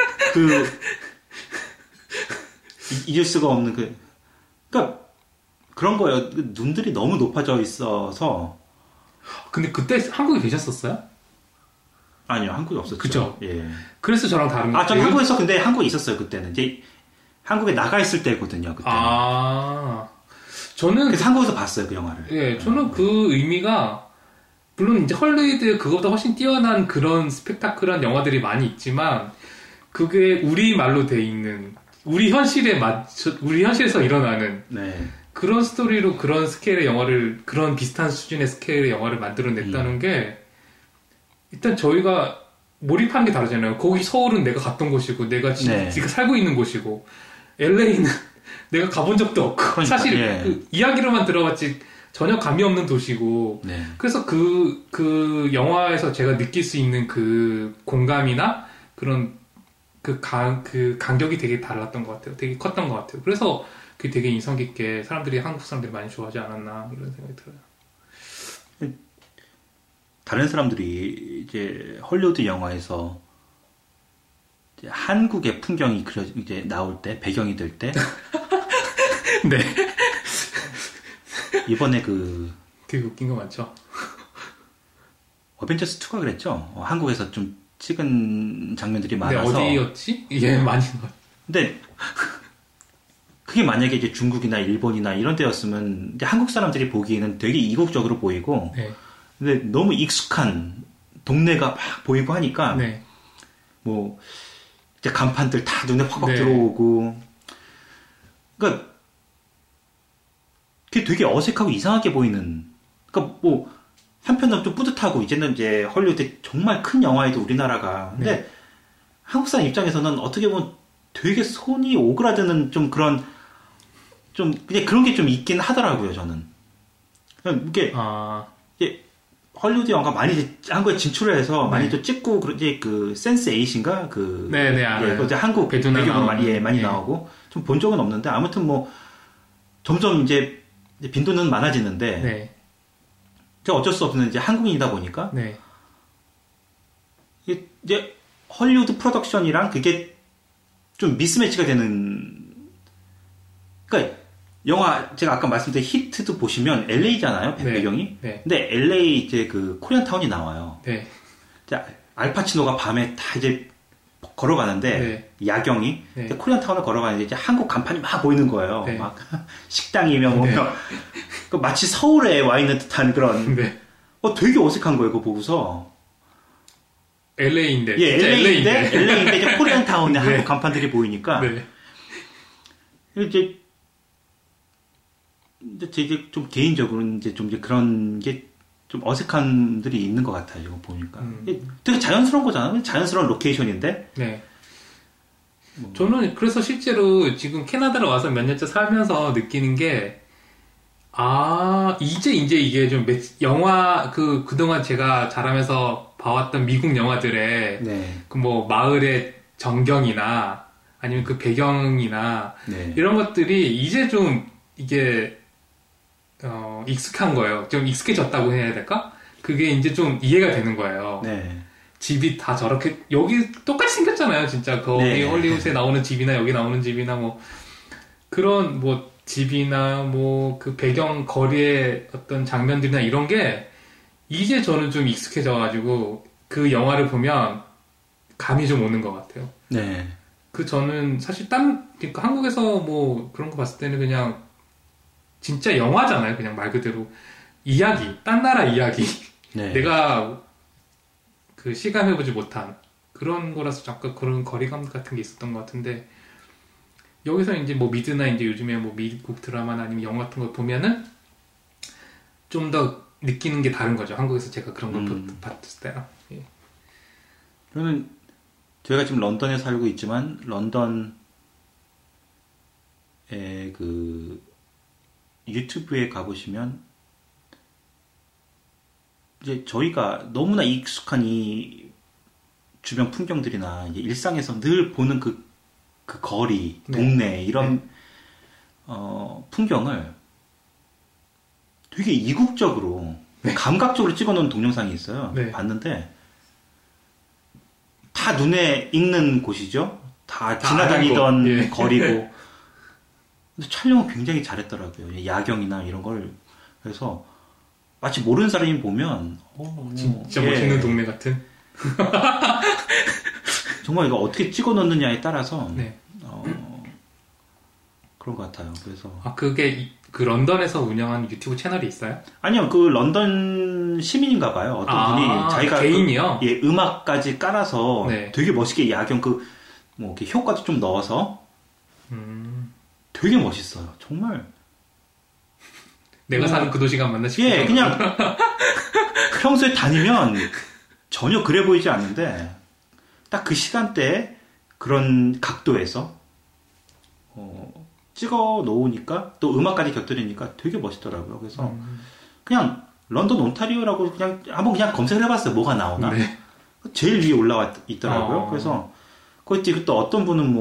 잊을 수가 없는 그러니까 그런 거예요. 눈들이 너무 높아져 있어서. 근데 그때 한국에 계셨었어요? 아니요, 한국에 없었죠. 그죠? 예. 그래서 저랑 다른 게. 저는 한국에서 근데 한국에 있었어요 그때는. 이제 한국에 나가 있을 때거든요 그때. 저는 그래서 한국에서 봤어요 그 영화를. 예, 저는 그 의미가 물론 이제 헐리우드에 그거보다 훨씬 뛰어난 그런 스펙타클한 영화들이 많이 있지만 그게 우리 말로 돼 있는 우리 현실에서 일어나는 그런 스토리로 그런 스케일의 영화를 그런 비슷한 수준의 스케일의 영화를 만들어냈다는 게 일단 저희가 몰입하는 게 다르잖아요. 거기 서울은 내가 갔던 곳이고 내가 지금 살고 있는 곳이고 LA는 내가 가본 적도 없고 그러니까, 사실 그 이야기로만 들어봤지 전혀 감이 없는 도시고 그래서 그 영화에서 제가 느낄 수 있는 그 공감이나 그런 그 간격이 되게 달랐던 것 같아요. 되게 컸던 것 같아요. 그래서 그게 되게 인상 깊게 한국 사람들이 많이 좋아하지 않았나 이런 생각이 들어요. 다른 사람들이 이제 헐리우드 영화에서 이제 한국의 풍경이 이제 나올 때 배경이 될 때 네. 이번에 되게 웃긴 거 많죠. 어벤져스 2가 그랬죠. 한국에서 좀 찍은 장면들이 많아서. 네, 어디였지? 많이. 근데 그게 만약에 이제 중국이나 일본이나 이런 데였으면 이제 한국 사람들이 보기에는 되게 이국적으로 보이고. 근데 너무 익숙한 동네가 막 보이고 하니까 뭐 이제 간판들 다 눈에 확 들어오고. 그러니까 그게 되게 어색하고 이상하게 보이는. 그러니까 뭐 한편으로 좀 뿌듯하고 이제는 이제 헐리우드 정말 큰 영화에도 우리나라가. 근데 한국 사람 입장에서는 어떻게 보면 되게 손이 오그라드는 좀 그런 좀 그냥 그런 게 좀 있긴 하더라고요 저는. 이게 이제 헐리우드 영화가 많이 이제 한국에 진출을 해서 많이 또 찍고 이제 그 센스8인가 알아요. 이제 한국 배경으로 많이 나오고 좀 본 적은 없는데 아무튼 뭐 점점 이제 빈도는 많아지는데 제가 어쩔 수 없는 이제 한국인이다 보니까 이제 헐리우드 프로덕션이랑 그게 좀 미스매치가 되는. 그러니까 영화 제가 아까 말씀드린 히트도 보시면 LA잖아요 배경이. 네. 근데 LA 이제 그 코리안타운이 나와요. 네. 알파치노가 밤에 다 이제 걸어가는데 네. 야경이 네. 코리안타운을 걸어가는데 이제 한국 간판이 막 보이는 거예요. 네. 막 식당이면 뭐면 마치 서울에 와 있는 듯한 그런. 네. 되게 어색한 거예요. 그거 보고서. LA인데. 예, LA인데 이제 코리안타운에 네. 한국 간판들이 보이니까. 네. 이제 되게 좀 개인적으로는 이제 좀 이제 그런 게 좀 어색함들이 있는 것 같아요. 이거 보니까. 되게 자연스러운 거잖아요. 자연스러운 로케이션인데. 네. 저는 그래서 실제로 지금 캐나다로 와서 몇 년째 살면서 느끼는 게, 이제 이게 좀 영화, 그동안 제가 자라면서 봐왔던 미국 영화들의 네. 그 뭐 마을의 전경이나 아니면 그 배경이나 네. 이런 것들이 이제 좀 이게 익숙한 거예요. 좀 익숙해졌다고 해야 될까? 그게 이제 좀 이해가 되는 거예요. 네. 집이 다 저렇게 여기 똑같이 생겼잖아요. 진짜 거기 네. 헐리우드에 나오는 집이나 여기 나오는 집이나 뭐 그런 뭐 집이나 뭐 그 배경 거리의 어떤 장면들이나 이런 게 이제 저는 좀 익숙해져가지고 그 영화를 보면 감이 좀 오는 것 같아요. 네. 저는 사실 그러니까 한국에서 뭐 그런 거 봤을 때는 그냥 진짜 영화잖아요. 그냥 말 그대로 이야기, 딴 나라 이야기. 네. 내가 그 시감해보지 못한 그런 거라서 잠깐 그런 거리감 같은 게 있었던 것 같은데 여기서 이제 뭐 미드나 이제 요즘에 뭐 미국 드라마나 아니면 영화 같은 걸 보면은 좀 더 느끼는 게 다른 거죠. 한국에서 제가 그런 걸 봤을 때랑. 예. 저는 저희가 지금 런던에 살고 있지만 런던의 그 유튜브에 가보시면 이제 저희가 너무나 익숙한 이 주변 풍경들이나 이제 일상에서 늘 보는 그 거리, 동네 이런 풍경을 되게 이국적으로 감각적으로 찍어놓은 동영상이 있어요. 네. 봤는데 다 눈에 익는 곳이죠. 다 지나다니던 예. 거리고. 근데 촬영을 굉장히 잘했더라고요. 야경이나 이런 걸. 그래서 마치 모르는 사람이 보면 진짜 멋있는 동네 같은. 정말 이거 어떻게 찍어놓느냐에 따라서 네. 그런 것 같아요. 그래서 그게 그 런던에서 운영한 유튜브 채널이 있어요? 아니요, 그 런던 시민인가 봐요. 어떤 분이 자기가 개인이요? 음악까지 깔아서 네. 되게 멋있게 야경 뭐 이렇게 효과도 좀 넣어서 되게 멋있어요. 정말. 내가 사는 그 도시가 맞나 싶어요. 예, 그냥 평소에 다니면 전혀 그래 보이지 않는데 딱 그 시간대에 그런 각도에서 찍어 놓으니까 또 음악까지 곁들이니까 되게 멋있더라고요. 그래서 그냥 런던 온타리오라고 그냥 한번 그냥 검색을 해봤어요. 뭐가 나오나. 네. 제일 위에 올라와 있더라고요. 그래서 거기 또 어떤 분은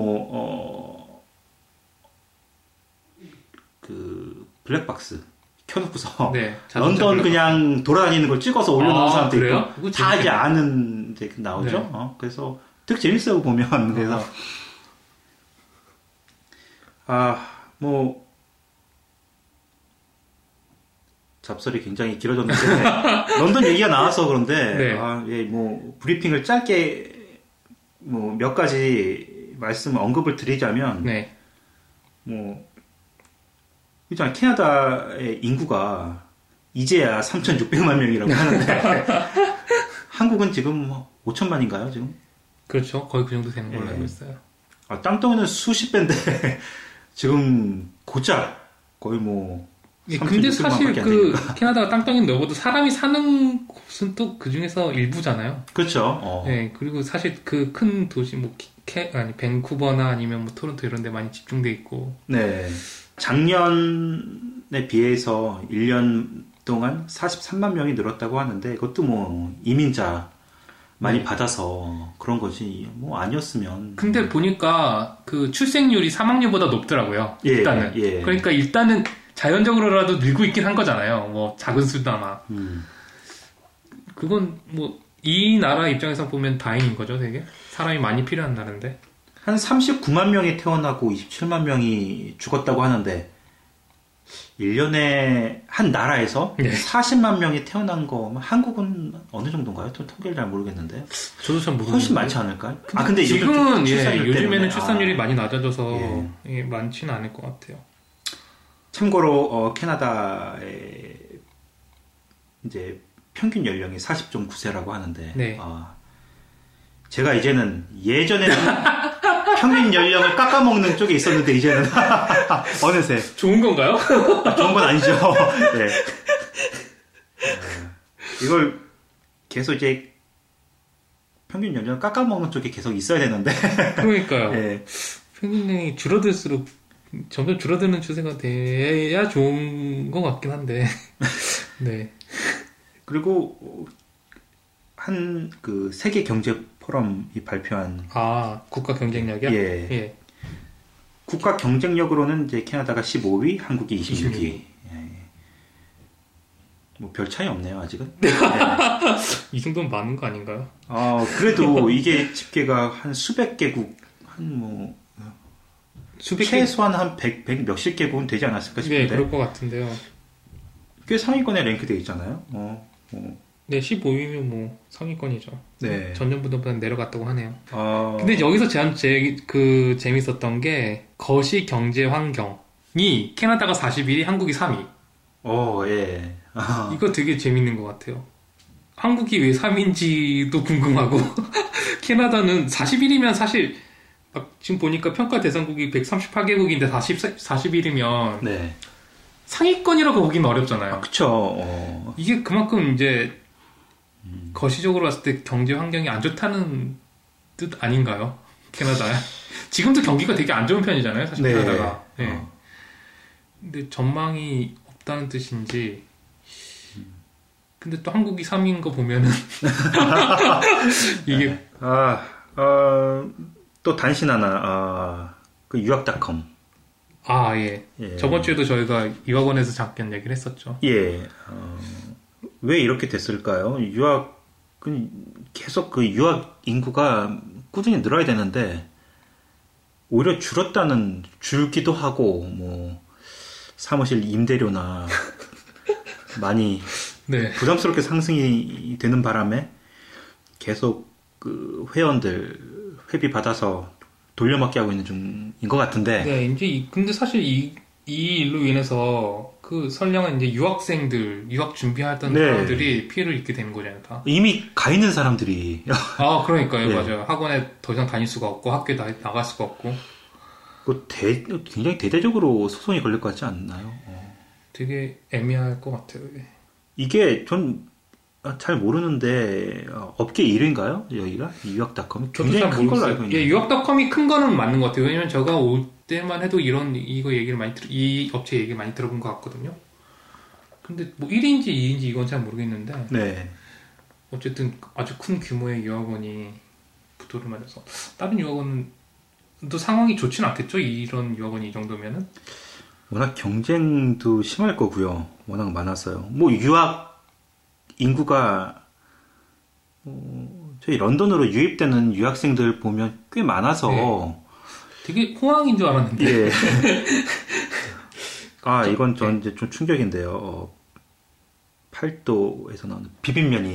그 블랙박스 켜놓고서 네, 런던 그냥 돌아다니는 걸 찍어서 올려놓은 사람도 그래요? 있고 다 이제 아는 이제 나오죠. 네. 그래서 되게 재밌어요 보면. 그래서 뭐 잡설이 굉장히 길어졌는데 런던 얘기가 나와서 그런데 네. 뭐 브리핑을 짧게 뭐 몇 가지 언급을 드리자면 네. 뭐 있잖아요. 캐나다의 인구가 이제야 3,600만 명이라고 하는데 한국은 지금 5천만인가요 지금? 그렇죠. 거의 그 정도 되는 걸로 알고 있어요. 땅덩이는 수십 배인데 지금 고작 거의 뭐 근데 사실 그 캐나다가 땅덩이는 넘어도 사람이 사는 곳은 또 그 중에서 일부잖아요. 그렇죠. 네, 그리고 사실 그 큰 도시 뭐 밴쿠버나 아니면 뭐 토론토 이런 데 많이 집중돼 있고. 네. 작년에 비해서 1년 동안 43만 명이 늘었다고 하는데 그것도 뭐 이민자 많이 받아서 그런 거지 뭐 아니었으면. 근데 보니까 그 출생률이 사망률보다 높더라고요. 일단은. 예. 그러니까 일단은 자연적으로라도 늘고 있긴 한 거잖아요. 뭐 작은 수다나. 그건 뭐 이 나라 입장에서 보면 다행인 거죠, 되게. 사람이 많이 필요한 나라인데. 한 39만 명이 태어나고 27만 명이 죽었다고 하는데 1년에 한 나라에서 네. 40만 명이 태어난 거, 한국은 어느 정도인가요? 통계를 잘 모르겠는데. 저도 잘 모르겠는데. 훨씬 많지 않을까요? 근데 지금은 요즘에는 때문에. 출산율이 많이 낮아져서 많지는 않을 것 같아요. 참고로 캐나다의 이제 평균 연령이 40.9세라고 하는데 네. 제가 이제는 예전에는 평균 연령을 깎아먹는 쪽에 있었는데 이제는 어느새 좋은 건가요? 좋은 건 아니죠. 네. 이걸 계속 이제 평균 연령을 깎아먹는 쪽에 계속 있어야 되는데 그러니까요. 네. 평균 연령이 줄어들수록 점점 줄어드는 추세가 돼야 좋은 것 같긴 한데 네. 그리고 한 그 세계 경제 포럼이 발표한 국가 경쟁력이요? 예. 국가 경쟁력으로는 이제 캐나다가 15위, 한국이 26위. 예. 뭐 별 차이 없네요 아직은. 네. 이 정도면 많은 거 아닌가요? 그래도 이게 집계가 한 수백 개국 최소한 한 100 몇십 개국은 되지 않았을까 싶은데. 네, 그럴 것 같은데요. 꽤 상위권에 랭크되어 있잖아요. 네, 15위면 뭐 상위권이죠. 네. 전년보다 내려갔다고 하네요. 근데 여기서 재밌었던 게 거시 경제 환경이 캐나다가 41위, 한국이 3위. 예. 이거 되게 재밌는 것 같아요. 한국이 왜 3위인지도 궁금하고 캐나다는 41위면 사실 지금 보니까 평가 대상국이 138개국인데 41위면 네. 상위권이라고 보기는 어렵잖아요. 그쵸. 이게 그만큼 이제 거시적으로 봤을 때 경제 환경이 안 좋다는 뜻 아닌가요? 캐나다에. 지금도 경기가 되게 안 좋은 편이잖아요, 사실 네. 캐나다가. 네. 근데 전망이 없다는 뜻인지. 근데 또 한국이 3위인 거 보면은 이게 또 단신 하나 그 유학닷컴. 예. 저번 주에도 저희가 유학원에서 잠깐 얘기를 했었죠. 예. 왜 이렇게 됐을까요? 계속 그 유학 인구가 꾸준히 늘어야 되는데 오히려 줄기도 하고 뭐 사무실 임대료나 많이 네. 부담스럽게 상승이 되는 바람에 계속 그 회원들 회비 받아서 돌려막기 하고 있는 중인 것 같은데. 네, 이제 근데 사실 이 일로 인해서 그 선량한 이제 유학 준비하던 사람들이 피해를 입게 되는 거잖아요, 다. 이미 가 있는 사람들이. 그러니까요, 네. 맞아요. 학원에 더 이상 다닐 수가 없고 학교에 나갈 수가 없고. 굉장히 대대적으로 소송이 걸릴 것 같지 않나요? 되게 애매할 것 같아요. 이게 전 잘 모르는데 업계 1위인가요? 여기가 유학닷컴이 굉장히 큰 걸로 알고 있는데. 예, 유학닷컴이 큰 거는 맞는 것 같아요. 왜냐면 제가 올 때만 해도 이 업체 얘기를 많이 들어본 것 같거든요. 근데 뭐 1위인지 2위인지 이건 잘 모르겠는데. 네. 어쨌든 아주 큰 규모의 유학원이 부도를 맞아서 다른 유학원은 또 상황이 좋지는 않겠죠? 이런 유학원이 이 정도면은. 워낙 경쟁도 심할 거고요. 워낙 많았어요. 뭐 유학 인구가 저희 런던으로 유입되는 유학생들 보면 꽤 많아서 되게 호황인 줄 알았는데. 예. 이건 전 이제 좀 충격인데요. 팔도에서 나오는 비빔면이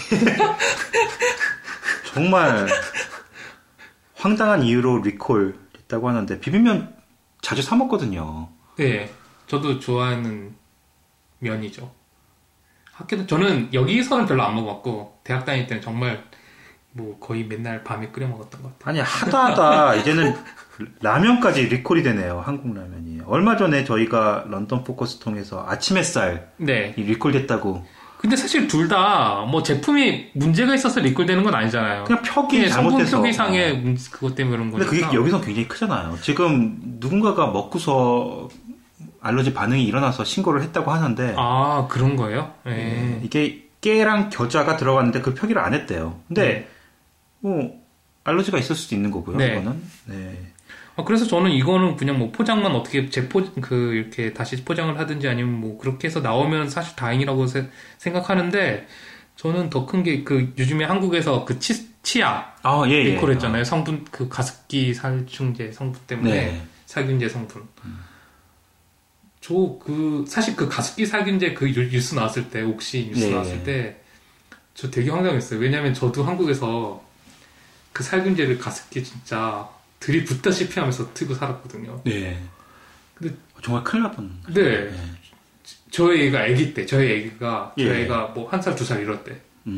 정말 황당한 이유로 리콜 됐다고 하는데 비빔면 자주 사 먹거든요. 네, 저도 좋아하는 면이죠. 저는 여기서는 별로 안 먹었고 대학 다닐 때는 정말 뭐 거의 맨날 밤에 끓여 먹었던 것 같아요. 아니 하다 이제는 라면까지 리콜이 되네요. 한국 라면이. 얼마 전에 저희가 런던 포커스 통해서 아침 햇살 리콜됐다고. 근데 사실 둘 다 뭐 제품이 문제가 있어서 리콜되는 건 아니잖아요. 그냥 표기 잘못돼서. 성분 표기상의 그것 때문에 그런 거니까. 근데 그게 여기서 굉장히 크잖아요. 지금 누군가가 먹고서 알러지 반응이 일어나서 신고를 했다고 하는데. 그런 거예요? 네. 이게 깨랑 겨자가 들어갔는데 그 표기를 안 했대요. 근데 뭐 알러지가 있을 수도 있는 거고요. 이거는. 네. 그래서 저는 이거는 그냥 뭐 포장만 어떻게 이렇게 다시 포장을 하든지 아니면 뭐 그렇게 해서 나오면 사실 다행이라고 생각하는데 저는 더 큰 게 요즘에 한국에서 치약 리콜했잖아요. 성분 가습기 살충제 성분 때문에 살균제 성분. 사실 그 가습기 살균제 그 뉴스 나왔을 때, 옥시 뉴스 나왔을 때, 저 되게 황당했어요. 왜냐면 저도 한국에서 그 살균제를 가습기에 진짜 들이붓다시피 하면서 틀고 살았거든요. 네. 근데 정말 큰일 날 뻔. 네. 저희 애가 저희 애가 뭐 1살, 2살 이럴 때.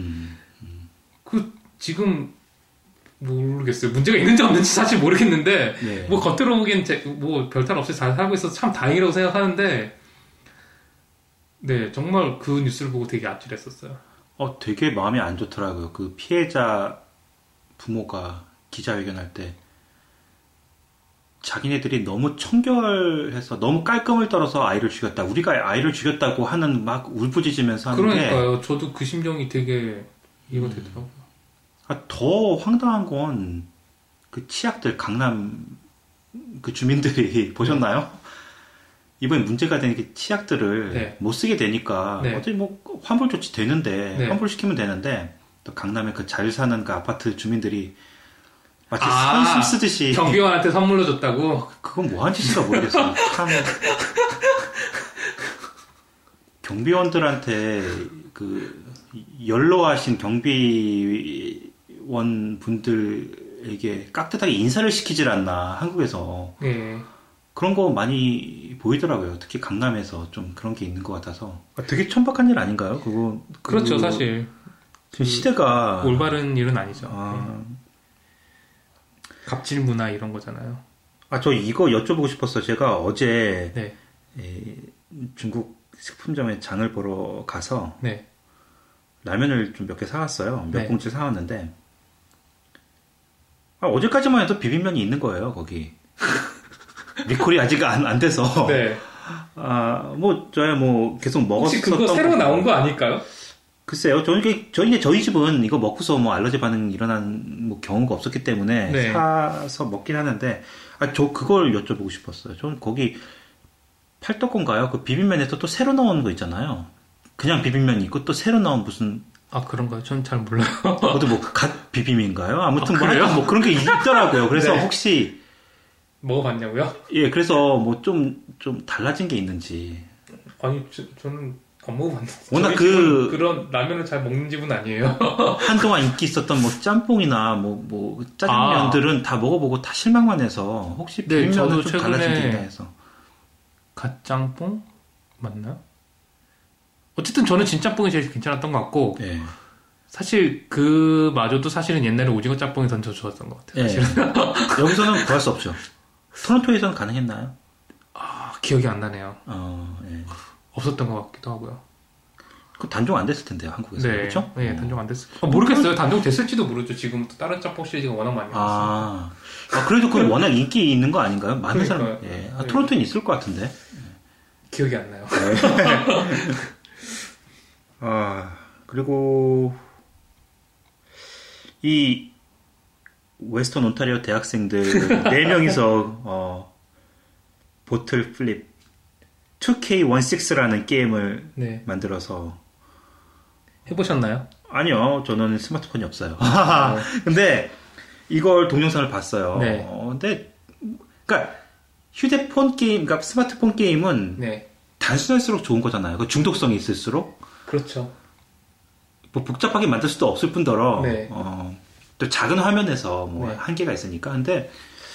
지금, 모르겠어요. 문제가 있는지 없는지 사실 모르겠는데, 뭐 겉으로 보기엔 뭐 별탈 없이 잘 살고 있어서 참 다행이라고 생각하는데, 네, 정말 그 뉴스를 보고 되게 아찔했었어요. 되게 마음이 안 좋더라고요. 그 피해자 부모가 기자회견할 때, 자기네들이 너무 청결해서 너무 깔끔을 떨어서 아이를 죽였다. 우리가 아이를 죽였다고 하는 막 울부짖으면서 하는 그러니까요. 저도 그 심정이 되게 이해가 되더라고요. 더 황당한 건 그 치약들 강남 그 주민들이 보셨나요? 이번에 문제가 되는 게 치약들을 못 쓰게 되니까 어차피 뭐 환불 조치 되는데 환불시키면 되는데 또 강남에 그 잘 사는 그 아파트 주민들이 마치 선심 쓰듯이 경비원한테 선물로 줬다고? 그건 뭐한 짓인가 모르겠어요. 참 경비원들한테 그 연로하신 경비원 분들에게 깍듯하게 인사를 시키질 않나 한국에서. 그런 거 많이 보이더라고요. 특히 강남에서 좀 그런 게 있는 것 같아서. 되게 천박한 일 아닌가요? 그렇죠, 사실. 지금 시대가 올바른 일은 아니죠. 갑질 문화 이런 거잖아요. 저 이거 여쭤보고 싶었어요. 제가 어제 중국 식품점에 장을 보러 가서 라면을 좀 몇 개 사왔어요. 몇 봉지 사왔는데 어제까지만 해도 비빔면이 있는 거예요. 거기 리콜이 아직 안 돼서 뭐 계속 먹었었던. 혹시 그거 새로 나온 거 아닐까요? 글쎄요. 저희 집은 이거 먹고서 뭐 알러지 반응 일어난 뭐 경우가 없었기 때문에 사서 먹긴 하는데, 저 그걸 여쭤보고 싶었어요. 저는 거기 팔떡건가요? 그 비빔면에서 또 새로 나온 거 있잖아요. 그냥 비빔면이 있고 또 새로 나온 무슨. 그런가요? 전 잘 몰라요. 그것도 뭐 갓 비빔인가요? 아무튼 뭐 그런 게 있더라고요. 그래서 혹시 먹어봤냐고요? 예, 그래서 뭐 좀 달라진 게 있는지. 아니, 저는 안 먹어봤는데. 워낙 그런 라면을 잘 먹는 집은 아니에요. 한동안 인기 있었던 뭐 짬뽕이나 뭐 짜장면들은 다 먹어보고 다 실망만 해서 혹시 비빔면은 좀 달라진 게 있나 해서. 갓짬뽕 맞나요? 어쨌든 저는 진짬뽕이 제일 괜찮았던 것 같고 사실 그마저도 사실은 옛날에 오징어 짬뽕이 던져 좋았던 것 같아요. 여기서는 구할 수 없죠. 토론토에서는 가능했나요? 기억이 안 나네요. 없었던 것 같기도 하고요. 그 단종 안 됐을 텐데요, 한국에서. 그렇죠? 네, 단종 안 됐을. 모르겠어요. 단종 됐을지도 모르죠. 지금 또 다른 짬뽕 시리즈가 워낙 많이 나왔어요. 그래도 그건 워낙 인기 있는 거 아닌가요? 많은 사람. 토론토는 있을 것 같은데. 기억이 안 나요. 그리고 이 웨스턴 온타리오 대학생들 4명이서 보틀 플립 2K16라는 게임을 만들어서 해보셨나요? 아니요, 저는 스마트폰이 없어요. 근데 이걸 동영상을 봤어요. 근데 그러니까 휴대폰 게임, 그러니까 스마트폰 게임은 단순할수록 좋은 거잖아요. 그 중독성이 있을수록. 그렇죠. 뭐 복잡하게 만들 수도 없을 뿐더러 또 작은 화면에서 뭐 한계가 있으니까. 근데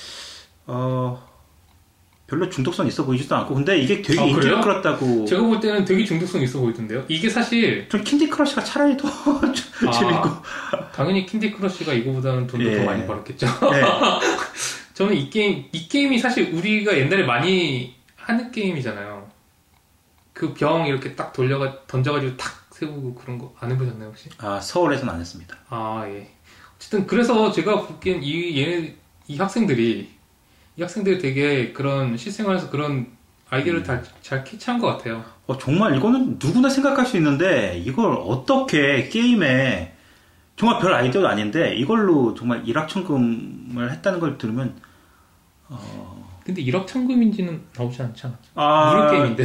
별로 중독성 있어 보이지도 않고. 근데 이게 되게 인기를 끌었다고. 제가 볼 때는 되게 중독성 있어 보이던데요. 이게 사실 좀 캔디 크러쉬가 차라리 더 재밌고. 당연히 캔디 크러쉬가 이거보다는 돈도 더 많이 벌었겠죠. 저는 이 게임이 사실 우리가 옛날에 많이 하는 게임이잖아요. 그 병 이렇게 딱 던져가지고 탁 세우고 그런 거 안 해보셨나요, 혹시? 서울에서는 안 했습니다. 어쨌든 그래서 제가 보기엔 이 학생들이 되게 그런 실생활에서 그런 아이디어를 잘 캐치한 것 같아요. 정말 이거는 누구나 생각할 수 있는데 이걸 어떻게 게임에 정말 별 아이디어도 아닌데 이걸로 정말 일확천금을 했다는 걸 들으면 근데 일확천금인지는 나오지 않지 않았죠? 무료 게임인데.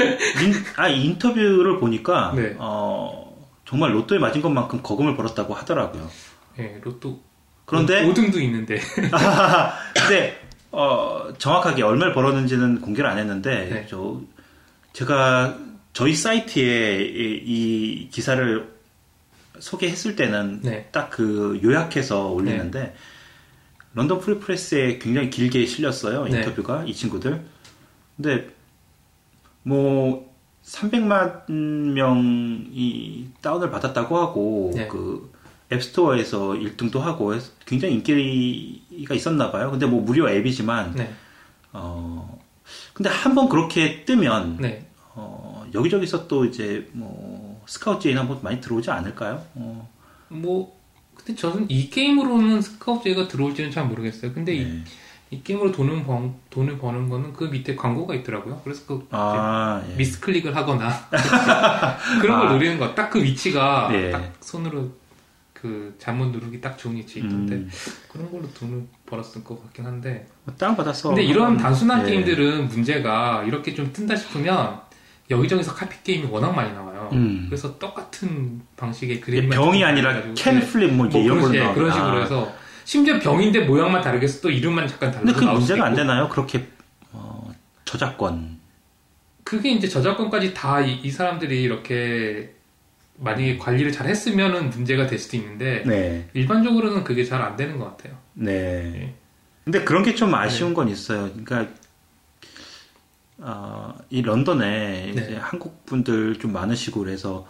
인터뷰를 보니까 정말 로또에 맞은 것만큼 거금을 벌었다고 하더라고요. 로또. 그런데 5등도 있는데. 근데 정확하게 얼마를 벌었는지는 공개를 안 했는데 제가 저희 사이트에 이 기사를 소개했을 때는 네. 딱 그 요약해서 올리는데 네. 런던 프리프레스에 굉장히 길게 실렸어요. 인터뷰가 이 친구들. 근데 뭐 300만 명이 다운을 받았다고 하고 그 앱스토어에서 1등도 하고 굉장히 인기가 있었나 봐요. 근데 뭐 무료 앱이지만 근데 한번 그렇게 뜨면 여기저기서 또 이제 뭐 스카우트제이나 한번 많이 들어오지 않을까요? 뭐 근데 저는 이 게임으로는 스카우트제이가 들어올지는 잘 모르겠어요. 근데 이 게임으로 돈을 버는 거는 그 밑에 광고가 있더라고요. 그래서 그 미스클릭을 하거나 그런 걸 노리는 거. 딱 그 위치가 딱 손으로 그 잘못 누르기 딱 좋은 위치 있던데 그런 걸로 돈을 벌었을 것 같긴 한데. 다운 받았어. 근데 이런 단순한 게임들은 문제가 이렇게 좀 뜬다 싶으면 여기저기서 카피 게임이 워낙 많이 나와요. 그래서 똑같은 방식의 그림만 병이 아니라 캔 플립 뭐 이런 걸로 나와. 그런 식으로 해서. 심지어 병인데 모양만 다르게 해서 또 이름만 잠깐 다르게 근데 그 문제가 안 되나요? 그렇게 저작권 그게 이제 저작권까지 다 이 사람들이 이렇게 만약에 관리를 잘 했으면은 문제가 될 수도 있는데 일반적으로는 그게 잘 안 되는 것 같아요. 네. 근데 그런 게 좀 아쉬운 건 있어요. 그러니까 이 런던에 이제 한국 분들 좀 많으시고 그래서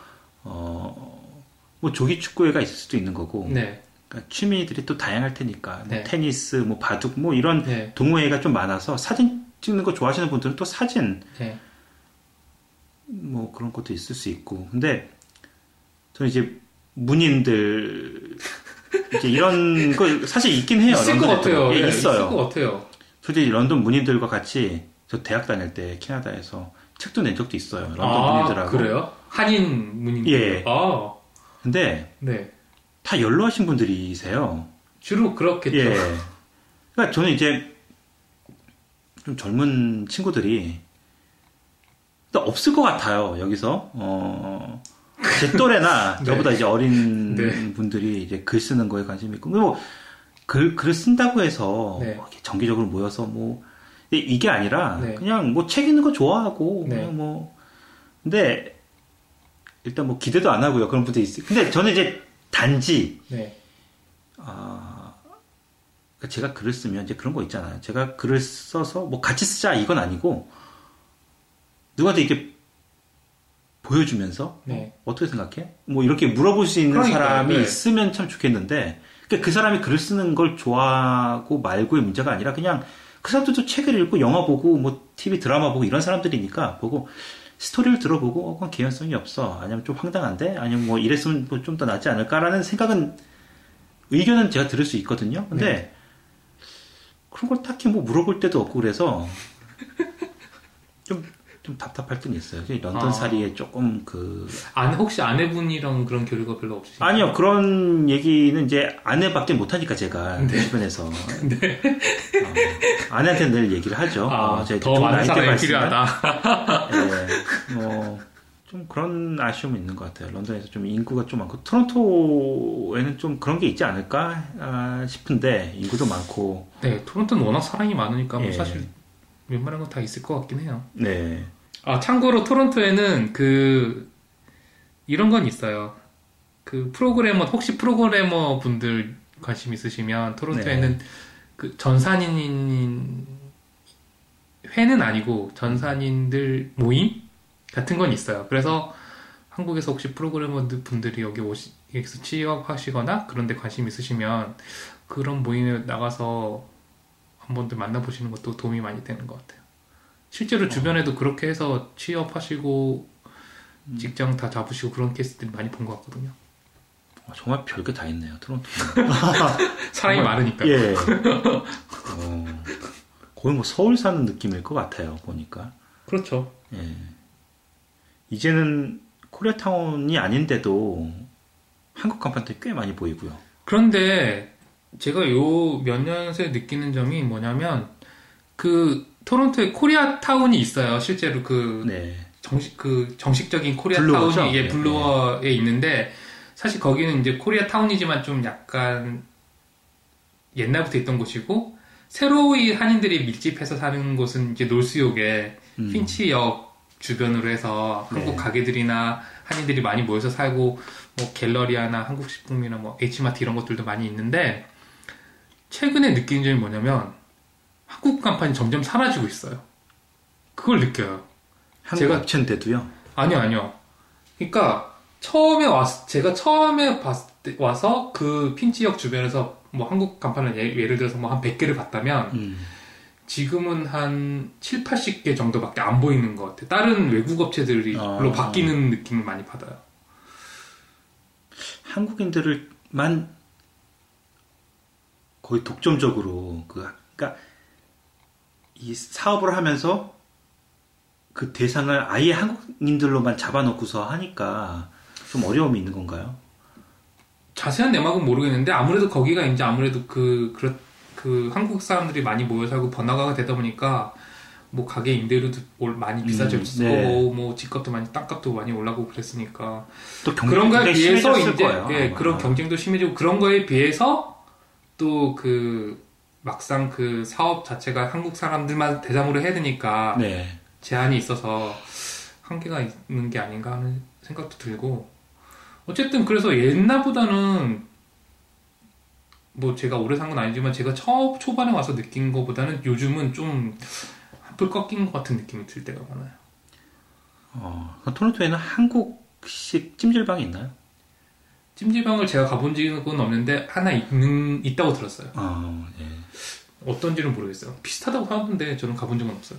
뭐 조기 축구회가 있을 수도 있는 거고. 그러니까 취미들이 또 다양할 테니까 뭐 테니스, 뭐 바둑, 뭐 이런 동호회가 좀 많아서 사진 찍는 거 좋아하시는 분들은 또 사진 뭐 그런 것도 있을 수 있고. 근데 저는 이제 문인들 이제 이런 거 사실 있긴 해요. 있을 것 같아요. 있어요. 있을 것 같아요. 솔직히 런던 문인들과 같이 저 대학 다닐 때 캐나다에서 책도 낸 적도 있어요. 런던 문인들하고. 그래요? 한인 문인들. 근데 다 연로하신 분들이세요. 주로 그렇겠죠. 그러니까 저는 이제 좀 젊은 친구들이 없을 것 같아요. 여기서 제 또래나 저보다 이제 어린 분들이 이제 글 쓰는 거에 관심이 있고 뭐 글을 쓴다고 해서 정기적으로 모여서 뭐 이게 아니라 그냥 뭐 책 읽는 거 좋아하고 그냥 뭐 근데 일단 뭐 기대도 안 하고요. 그런 분들이 있어요. 근데 저는 이제 단지 제가 글을 쓰면 이제 그런 거 있잖아요. 제가 글을 써서 뭐 같이 쓰자 이건 아니고 누구한테 이렇게 보여주면서 어떻게 생각해? 뭐 이렇게 물어볼 수 있는 사람이 있으면 참 좋겠는데 그러니까 그 사람이 글을 쓰는 걸 좋아하고 말고의 문제가 아니라 그냥 그 사람들도 책을 읽고 영화 보고 뭐 TV 드라마 보고 이런 사람들이니까 보고 스토리를 들어보고 그건 개연성이 없어. 아니면 좀 황당한데? 아니면 뭐 이랬으면 뭐 좀 더 낫지 않을까라는 생각은 의견은 제가 들을 수 있거든요. 근데 그런 걸 딱히 뭐 물어볼 때도 없고 그래서 좀 답답할 때는 있어요. 런던 살이에 조금 혹시 아내분이랑 그런 교류가 별로 없으신가요? 아니요. 그런 얘기는 이제 아내밖에 못하니까 제가 주변에서 아내한테 늘 얘기를 하죠. 더 많은 사람이 필요하다. 좀 그런 아쉬움이 있는 것 같아요. 런던에서 좀 인구가 좀 많고 토론토에는 좀 그런 게 있지 않을까 싶은데 인구도 많고. 토론토는 워낙 사람이 많으니까 뭐 사실 웬만한 건 다 있을 것 같긴 해요. 참고로 토론토에는 이런 건 있어요. 혹시 프로그래머 분들 관심 있으시면 토론토에는 전산인 회는 아니고 전산인들 모임 같은 건 있어요. 그래서 한국에서 혹시 프로그래머 분들이 여기서 취업하시거나 그런 데 관심 있으시면 그런 모임에 나가서 한번들 만나보시는 것도 도움이 많이 되는 것 같아요. 실제로 주변에도 그렇게 해서 취업하시고 직장 다 잡으시고 그런 케이스들이 많이 본 것 같거든요. 정말 별게 다 있네요. 토론토. 사람이 많으니까요. 거의 뭐 서울 사는 느낌일 것 같아요. 보니까. 그렇죠. 이제는 코리아타운이 아닌데도 한국 간판들이 꽤 많이 보이고요. 그런데 제가 요 몇 년 새 느끼는 점이 뭐냐면 토론토에 코리아타운이 있어요. 실제로 정식적인 코리아타운이 이게 블루어에 있는데 사실 거기는 이제 코리아타운이지만 좀 약간 옛날부터 있던 곳이고 새로이 한인들이 밀집해서 사는 곳은 이제 놀수역에 핀치역 주변으로 해서 네. 한국 가게들이나 한인들이 많이 모여서 살고 뭐 갤러리아나 한국식품이나 뭐 H마트 이런 것들도 많이 있는데 최근에 느낀 점이 뭐냐면 한국 간판이 점점 사라지고 있어요. 그걸 느껴요. 한국 업체인데도요? 아니요. 그러니까 제가 처음에 와서 그 핀치역 주변에서 뭐 한국 간판을 예를 들어서 뭐 한 100개를 봤다면 지금은 한 7, 80개 정도밖에 안 보이는 것 같아요. 다른 외국 업체들로 바뀌는 느낌을 많이 받아요. 한국인들만 거의 독점적으로 그러니까 이 사업을 하면서 그 대상을 아예 한국인들로만 잡아놓고서 하니까 좀 어려움이 있는 건가요? 자세한 내막은 모르겠는데 아무래도 거기가 이제 아무래도 그 한국 사람들이 많이 모여 살고 번화가가 되다 보니까 뭐 가게 임대료도 많이 비싸졌고 네. 뭐 집값도 많이 땅값도 많이 올라가고 그랬으니까 또 그런 거에 비해서 이제 거예요, 그런 경쟁도 심해지고 그런 거에 비해서 또 막상 그 사업 자체가 한국 사람들만 대상으로 해야 되니까 네. 제한이 있어서 한계가 있는 게 아닌가 하는 생각도 들고 어쨌든 그래서 옛날보다는 뭐 제가 오래 산 건 아니지만 제가 초반에 와서 느낀 것보다는 요즘은 좀 한풀 꺾인 것 같은 느낌이 들 때가 많아요. 토론토에는 한국식 찜질방이 있나요? 찜질방을 제가 가본 적은 없는데 하나 있다고 들었어요. 예. 어떤지는 모르겠어요. 비슷하다고 하던데 저는 가본 적은 없어요.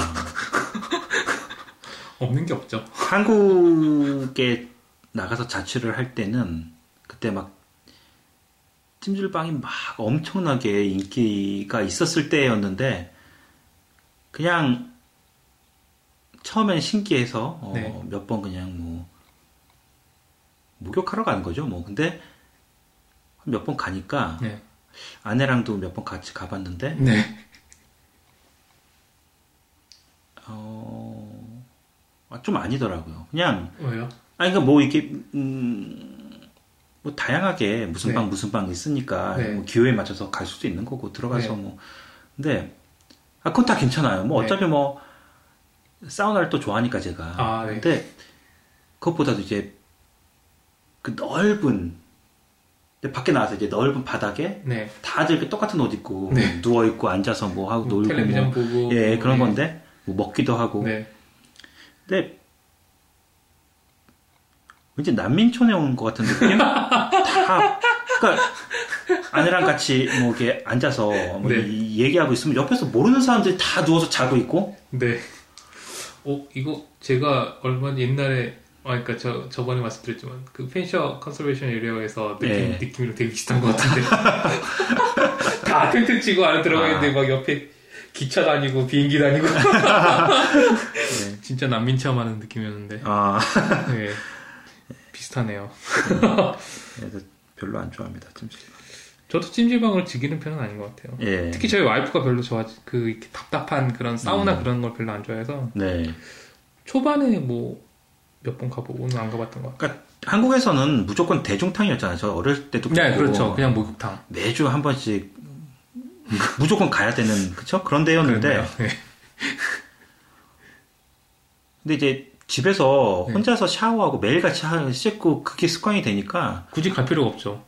없는 게 없죠. 한국에 나가서 자취를 할 때는 그때 막 찜질방이 막 엄청나게 인기가 있었을 때였는데 그냥 처음엔 신기해서 네. 몇 번 그냥 뭐 목욕하러 가는 거죠. 뭐 근데 몇 번 가니까 네. 아내랑도 몇 번 같이 가봤는데 네. 좀 아니더라고요. 그냥 왜요? 그러니까 뭐 이게 뭐 다양하게 무슨 네. 방 무슨 방 있으니까 네. 뭐 기호에 맞춰서 갈 수도 있는 거고 들어가서 네. 뭐 근데 그건 다 괜찮아요. 뭐 어차피 뭐 사우나를 또 좋아하니까 제가 네. 근데 그것보다도 이제 그 넓은 밖에 나와서 이제 넓은 바닥에 네. 다들 이렇게 똑같은 옷 입고 네. 누워 있고 앉아서 뭐 하고 놀고 텔레비전 보고 예 그런 네. 건데 뭐 먹기도 하고 네. 근데 왠지 난민촌에 온 것 같은 느낌? 그러니까 아내랑 같이 뭐 이렇게 앉아서 뭐 네. 얘기하고 있으면 옆에서 모르는 사람들이 다 누워서 자고 있고. 네. 이거 제가 얼마 옛날에 그러니까 저번에 말씀드렸지만 그 펜셔 컨서베이션 에리어에서 느낌이랑 되게 비슷한 것 같은데 다 텐트 치고 안에 들어가 있는데 막 옆에 기차 다니고 비행기 다니고 네. 진짜 난민 체험하는 느낌이었는데 네. 비슷하네요. 별로 안 좋아합니다 찜질방. 저도 찜질방을 즐기는 편은 아닌 것 같아요. 예. 특히 저희 와이프가 별로 이렇게 답답한 그런 사우나 그런 걸 별로 안 좋아해서 네. 초반에 뭐 몇 번 가보고는 안 가봤던 것 같아요. 그러니까 한국에서는 무조건 대중탕이었잖아요. 저 어릴 때도 네, 그렇죠. 그냥 목욕탕. 매주 한 번씩 무조건 가야 되는 그쵸? 그런 데였는데 네. 근데 이제 집에서 혼자서 샤워하고 매일같이 씻고 그게 습관이 되니까 굳이 갈 필요가 없죠.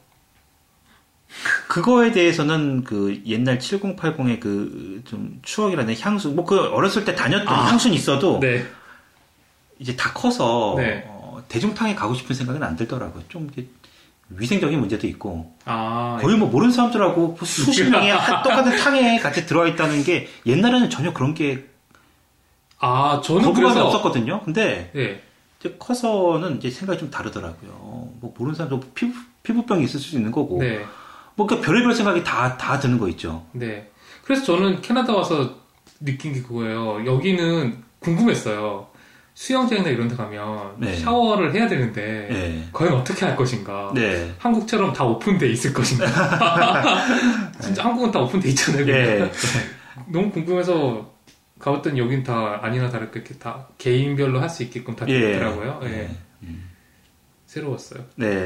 그거에 대해서는 그 옛날 7080의 그 좀 추억이라는 향수 뭐 그 어렸을 때 다녔던 향수는 있어도 네. 이제 다 커서 네. 대중탕에 가고 싶은 생각은 안 들더라고요. 좀 이게 위생적인 문제도 있고 아, 거의 뭐 모르는 사람들하고 수십 명이 똑같은 탕에 같이 들어와 있다는 게 옛날에는 전혀 그런 게 저는 거부감이 그래서 없었거든요. 근데 네. 이제 커서는 이제 생각이 좀 다르더라고요. 뭐 모르는 사람도 피부병이 있을 수도 있는 거고 네. 뭐 그러니까 별의별 생각이 다 드는 거 있죠. 네. 그래서 저는 캐나다 와서 느낀 게 그거예요. 여기는 궁금했어요. 수영장이나 이런 데 가면 네. 샤워를 해야 되는데 네. 과연 어떻게 할 것인가. 네. 한국처럼 다 오픈돼 있을 것인가. 진짜 한국은 다 오픈돼 있잖아요. 네. 너무 궁금해서 가봤더니 여긴 다 아니나 다를까 이렇게 다 개인별로 할 수 있게끔 다 예. 되더라고요. 예. 네. 새로웠어요. 네.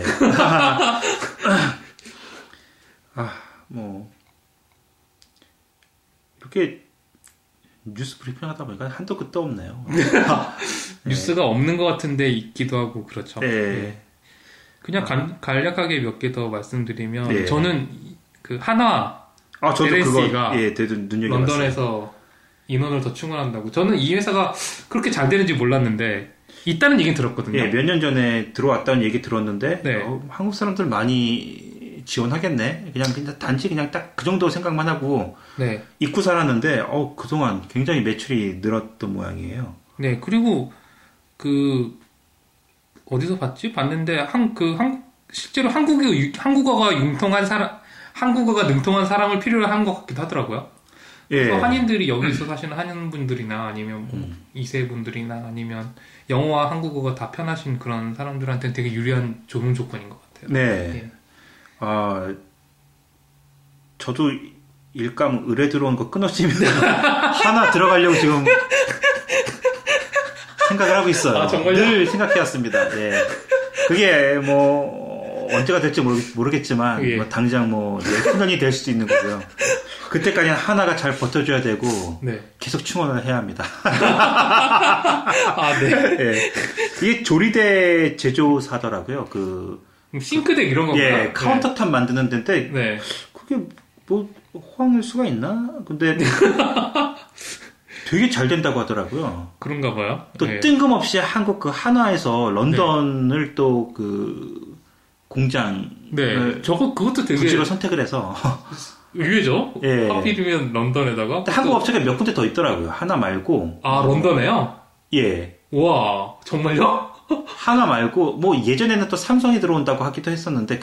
뭐 이렇게 뉴스 브리핑 하다 보니까 한도 끝도 없네요. 뉴스가 없는 것 같은데 있기도 하고 그렇죠. 네. 네. 그냥 간략하게 몇 개 더 말씀드리면 네. 저는 그 하나 저도 LSE가 그거 눈여겨봤어요. 런던에서 인원을 더 충원한다고. 저는 이 회사가 그렇게 잘 되는지 몰랐는데 있다는 얘기는 들었거든요. 몇 년 전에 들어왔다는 얘기 들었는데 네. 한국 사람들 많이 지원하겠네. 그냥 단지 그냥 딱 그 정도 생각만 하고 네. 잊고 살았는데 그동안 굉장히 매출이 늘었던 모양이에요. 네. 그리고 어디서 봤는데 실제로 한국어가 능통한 사람을 필요로 한 것 같기도 하더라고요. 그래서 한인들이 여기서 사시는 한인분들이나 아니면 뭐 2세 분들이나 아니면 영어와 한국어가 다 편하신 그런 사람들한테는 되게 유리한 적응 조건인 것 같아요. 네. 저도 일감 의뢰 들어온 거 끊어지면 하나 들어가려고 지금 생각을 하고 있어요. 정말요? 늘 생각해왔습니다. 네. 그게 뭐 언제가 될지 모르겠지만 뭐 당장 큰 년이 될 수도 있는 거고요. 그때까지는 하나가 잘 버텨줘야 되고 계속 충원을 해야 합니다. 네. 네. 이게 조리대 제조사더라고요. 싱크대 이런 거구나. 카운터탑 만드는 데인데 그게 뭐 호황일 수가 있나? 근데 되게 잘 된다고 하더라고요. 그런가 봐요. 또 뜬금없이 한국 한화에서 런던을 또 공장을 그것도 되게 부지로 선택을 해서 의외죠? 하필이면 런던에다가 한국 업체가 몇 군데 더 있더라고요. 하나 말고. 런던에요? 예. 와, 정말요? 하나 말고 뭐 예전에는 또 삼성이 들어온다고 하기도 했었는데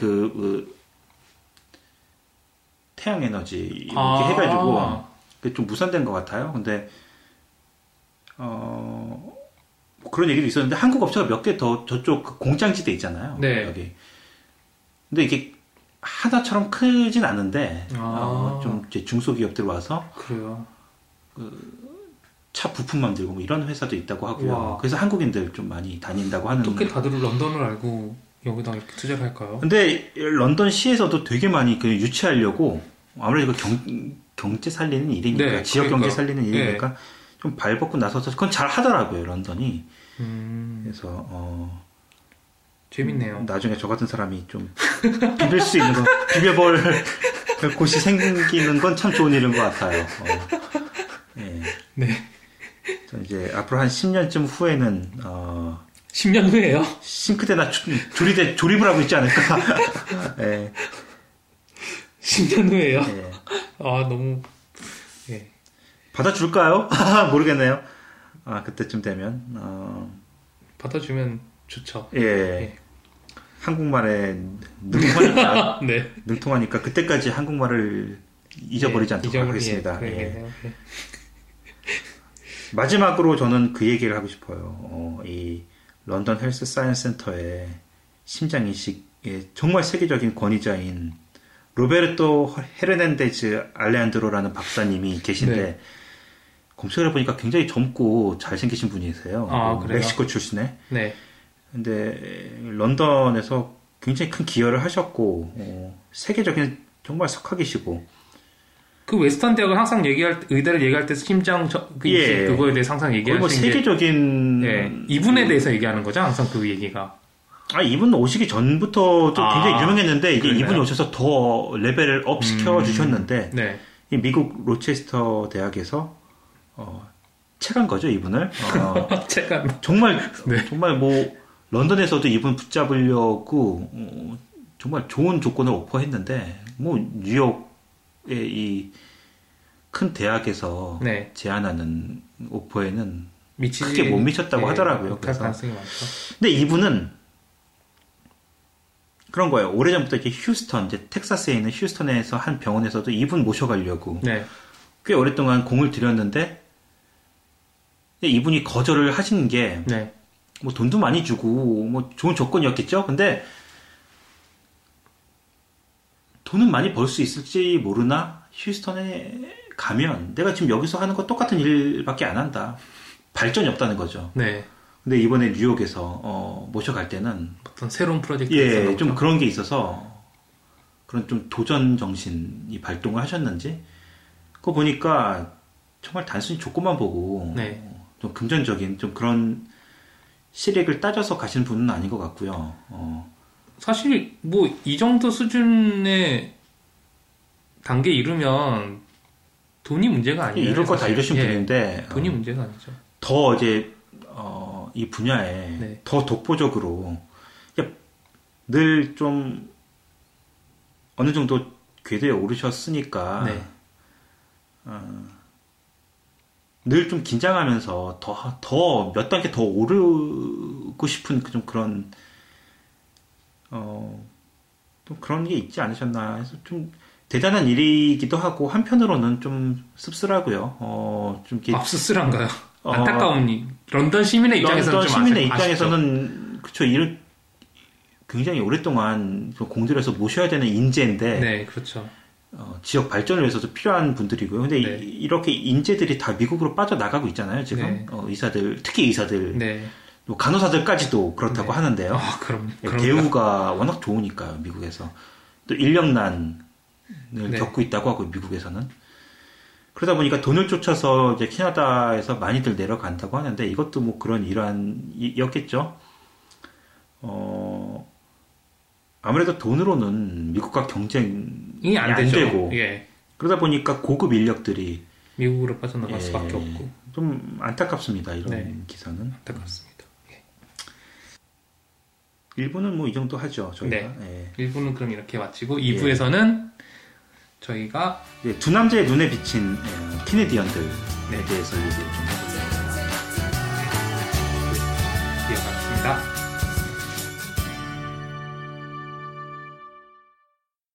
태양에너지 이렇게 해가지고 좀 무산된 것 같아요. 근데 그런 얘기도 있었는데 한국 업체가 몇 개 더 저쪽 공장지대 있잖아요. 여기. 근데 이게 하나처럼 크진 않은데 좀 중소기업들 와서 그래요. 차 부품 만들고 뭐 이런 회사도 있다고 하고요. 와. 그래서 한국인들 좀 많이 다닌다고 하는. 어떻게 다들 런던을 알고 여기다 이렇게 투자를 할까요? 근데 런던 시에서도 되게 많이 유치하려고 아무래도 경제 살리는 일이니까 지역 경제 살리는 일이니까 좀 발벗고 나서서 그건 잘 하더라고요 런던이. 그래서 재밌네요. 나중에 저 같은 사람이 좀 비빌 수 있는 거 비벼볼 곳이 생기는 건 참 좋은 일인 것 같아요. 네. 이제 앞으로 한 10년쯤 후에는 10년 후에요? 싱크대나 조리대 조립을 하고 있지 않을까. 10년 후에요? 너무 받아줄까요? 모르겠네요. 그때쯤 되면 받아주면 좋죠. 한국말에 능통하니까 능통하니까 그때까지 한국말을 잊어버리지 않도록 하겠습니다. 마지막으로 저는 그 얘기를 하고 싶어요. 이 런던 헬스 사이언스 센터의 심장 이식의 정말 세계적인 권위자인 로베르토 헤르난데즈 알레한드로라는 박사님이 계신데 검색을 해보니까 굉장히 젊고 잘생기신 분이세요. 그래요? 멕시코 출신의. 근데 런던에서 굉장히 큰 기여를 하셨고 세계적인 정말 석학이시고 그 웨스턴 대학을 항상 의대를 얘기할 때 심장 그거에 대해서 항상 얘기하시는 뭐 세계적인 이분에 대해서 얘기하는 거죠 항상 그 얘기가. 이분 오시기 전부터 좀 굉장히 유명했는데 이게 이분이 오셔서 더 레벨을 업 시켜 주셨는데 이 미국 로체스터 대학에서 채간 거죠 이분을. 채간. 정말 뭐 런던에서도 이분 붙잡으려고 정말 좋은 조건을 오퍼했는데 뭐 뉴욕의 이 큰 대학에서 제안하는 오퍼에는 크게 못 미쳤다고 하더라고요. 그래서 가능성이 많죠. 근데 이분은 그런 거예요. 오래전부터 이렇게 휴스턴, 이제 텍사스에 있는 휴스턴에서 한 병원에서도 이분 모셔가려고 꽤 오랫동안 공을 들였는데 이분이 거절을 하시는 게 뭐 돈도 많이 주고 뭐 좋은 조건이었겠죠. 근데 돈은 많이 벌 수 있을지 모르나 휴스턴에 가면 내가 지금 여기서 하는 거 똑같은 일밖에 안 한다. 발전이 없다는 거죠. 근데 이번에 뉴욕에서 모셔갈 때는 어떤 새로운 프로젝트에서 좀 그런 게 있어서 그런 좀 도전 정신이 발동을 하셨는지 그거 보니까 정말 단순히 조건만 보고 네. 좀 금전적인 좀 그런 실익을 따져서 가시는 분은 아닌 것 같고요. 사실 뭐 이 정도 수준의 단계 이르면 돈이 문제가 아니에요. 이럴 거 다 이러신 분인데 돈이 문제가 아니죠. 더 이제 이 분야에 네. 더 독보적으로 늘 좀 어느 정도 궤도에 오르셨으니까 네. 늘 좀 긴장하면서 더 몇 단계 더 오르고 싶은 좀 그런 좀 그런 게 있지 않으셨나 해서 좀 대단한 일이기도 하고 한편으로는 좀 씁쓸하고요. 좀 이렇게 씁쓸한가요? 안타까운 런던 시민의 입장에서는 런던 좀 시민의 입장에서는 그렇죠. 이를 굉장히 오랫동안 공들여서 모셔야 되는 인재인데, 네, 그렇죠. 지역 발전을 위해서도 필요한 분들이고요. 근데 네. 이렇게 인재들이 다 미국으로 빠져나가고 있잖아요, 지금. 네. 의사들, 특히 의사들, 네. 또 간호사들까지도 그렇다고 네. 하는데요. 그럼 대우가 워낙 좋으니까요, 미국에서. 또 인력난을 네. 겪고 있다고 하고, 미국에서는. 그러다 보니까 돈을 쫓아서 이제 캐나다에서 많이들 내려간다고 하는데, 이것도 뭐 그런 일환이었겠죠. 아무래도 돈으로는 미국과 경쟁이 안 되고, 예. 그러다 보니까 고급 인력들이 미국으로 빠져나갈 수밖에 없고. 좀 안타깝습니다, 이런 네. 기사는. 안타깝습니다. 예. 1부는 뭐 이 정도 하죠, 저희가. 네. 1부는 그럼 이렇게 마치고 2부에서는 저희가 두 남자의 눈에 비친 캐네디언들에 네. 대해서 얘기를 좀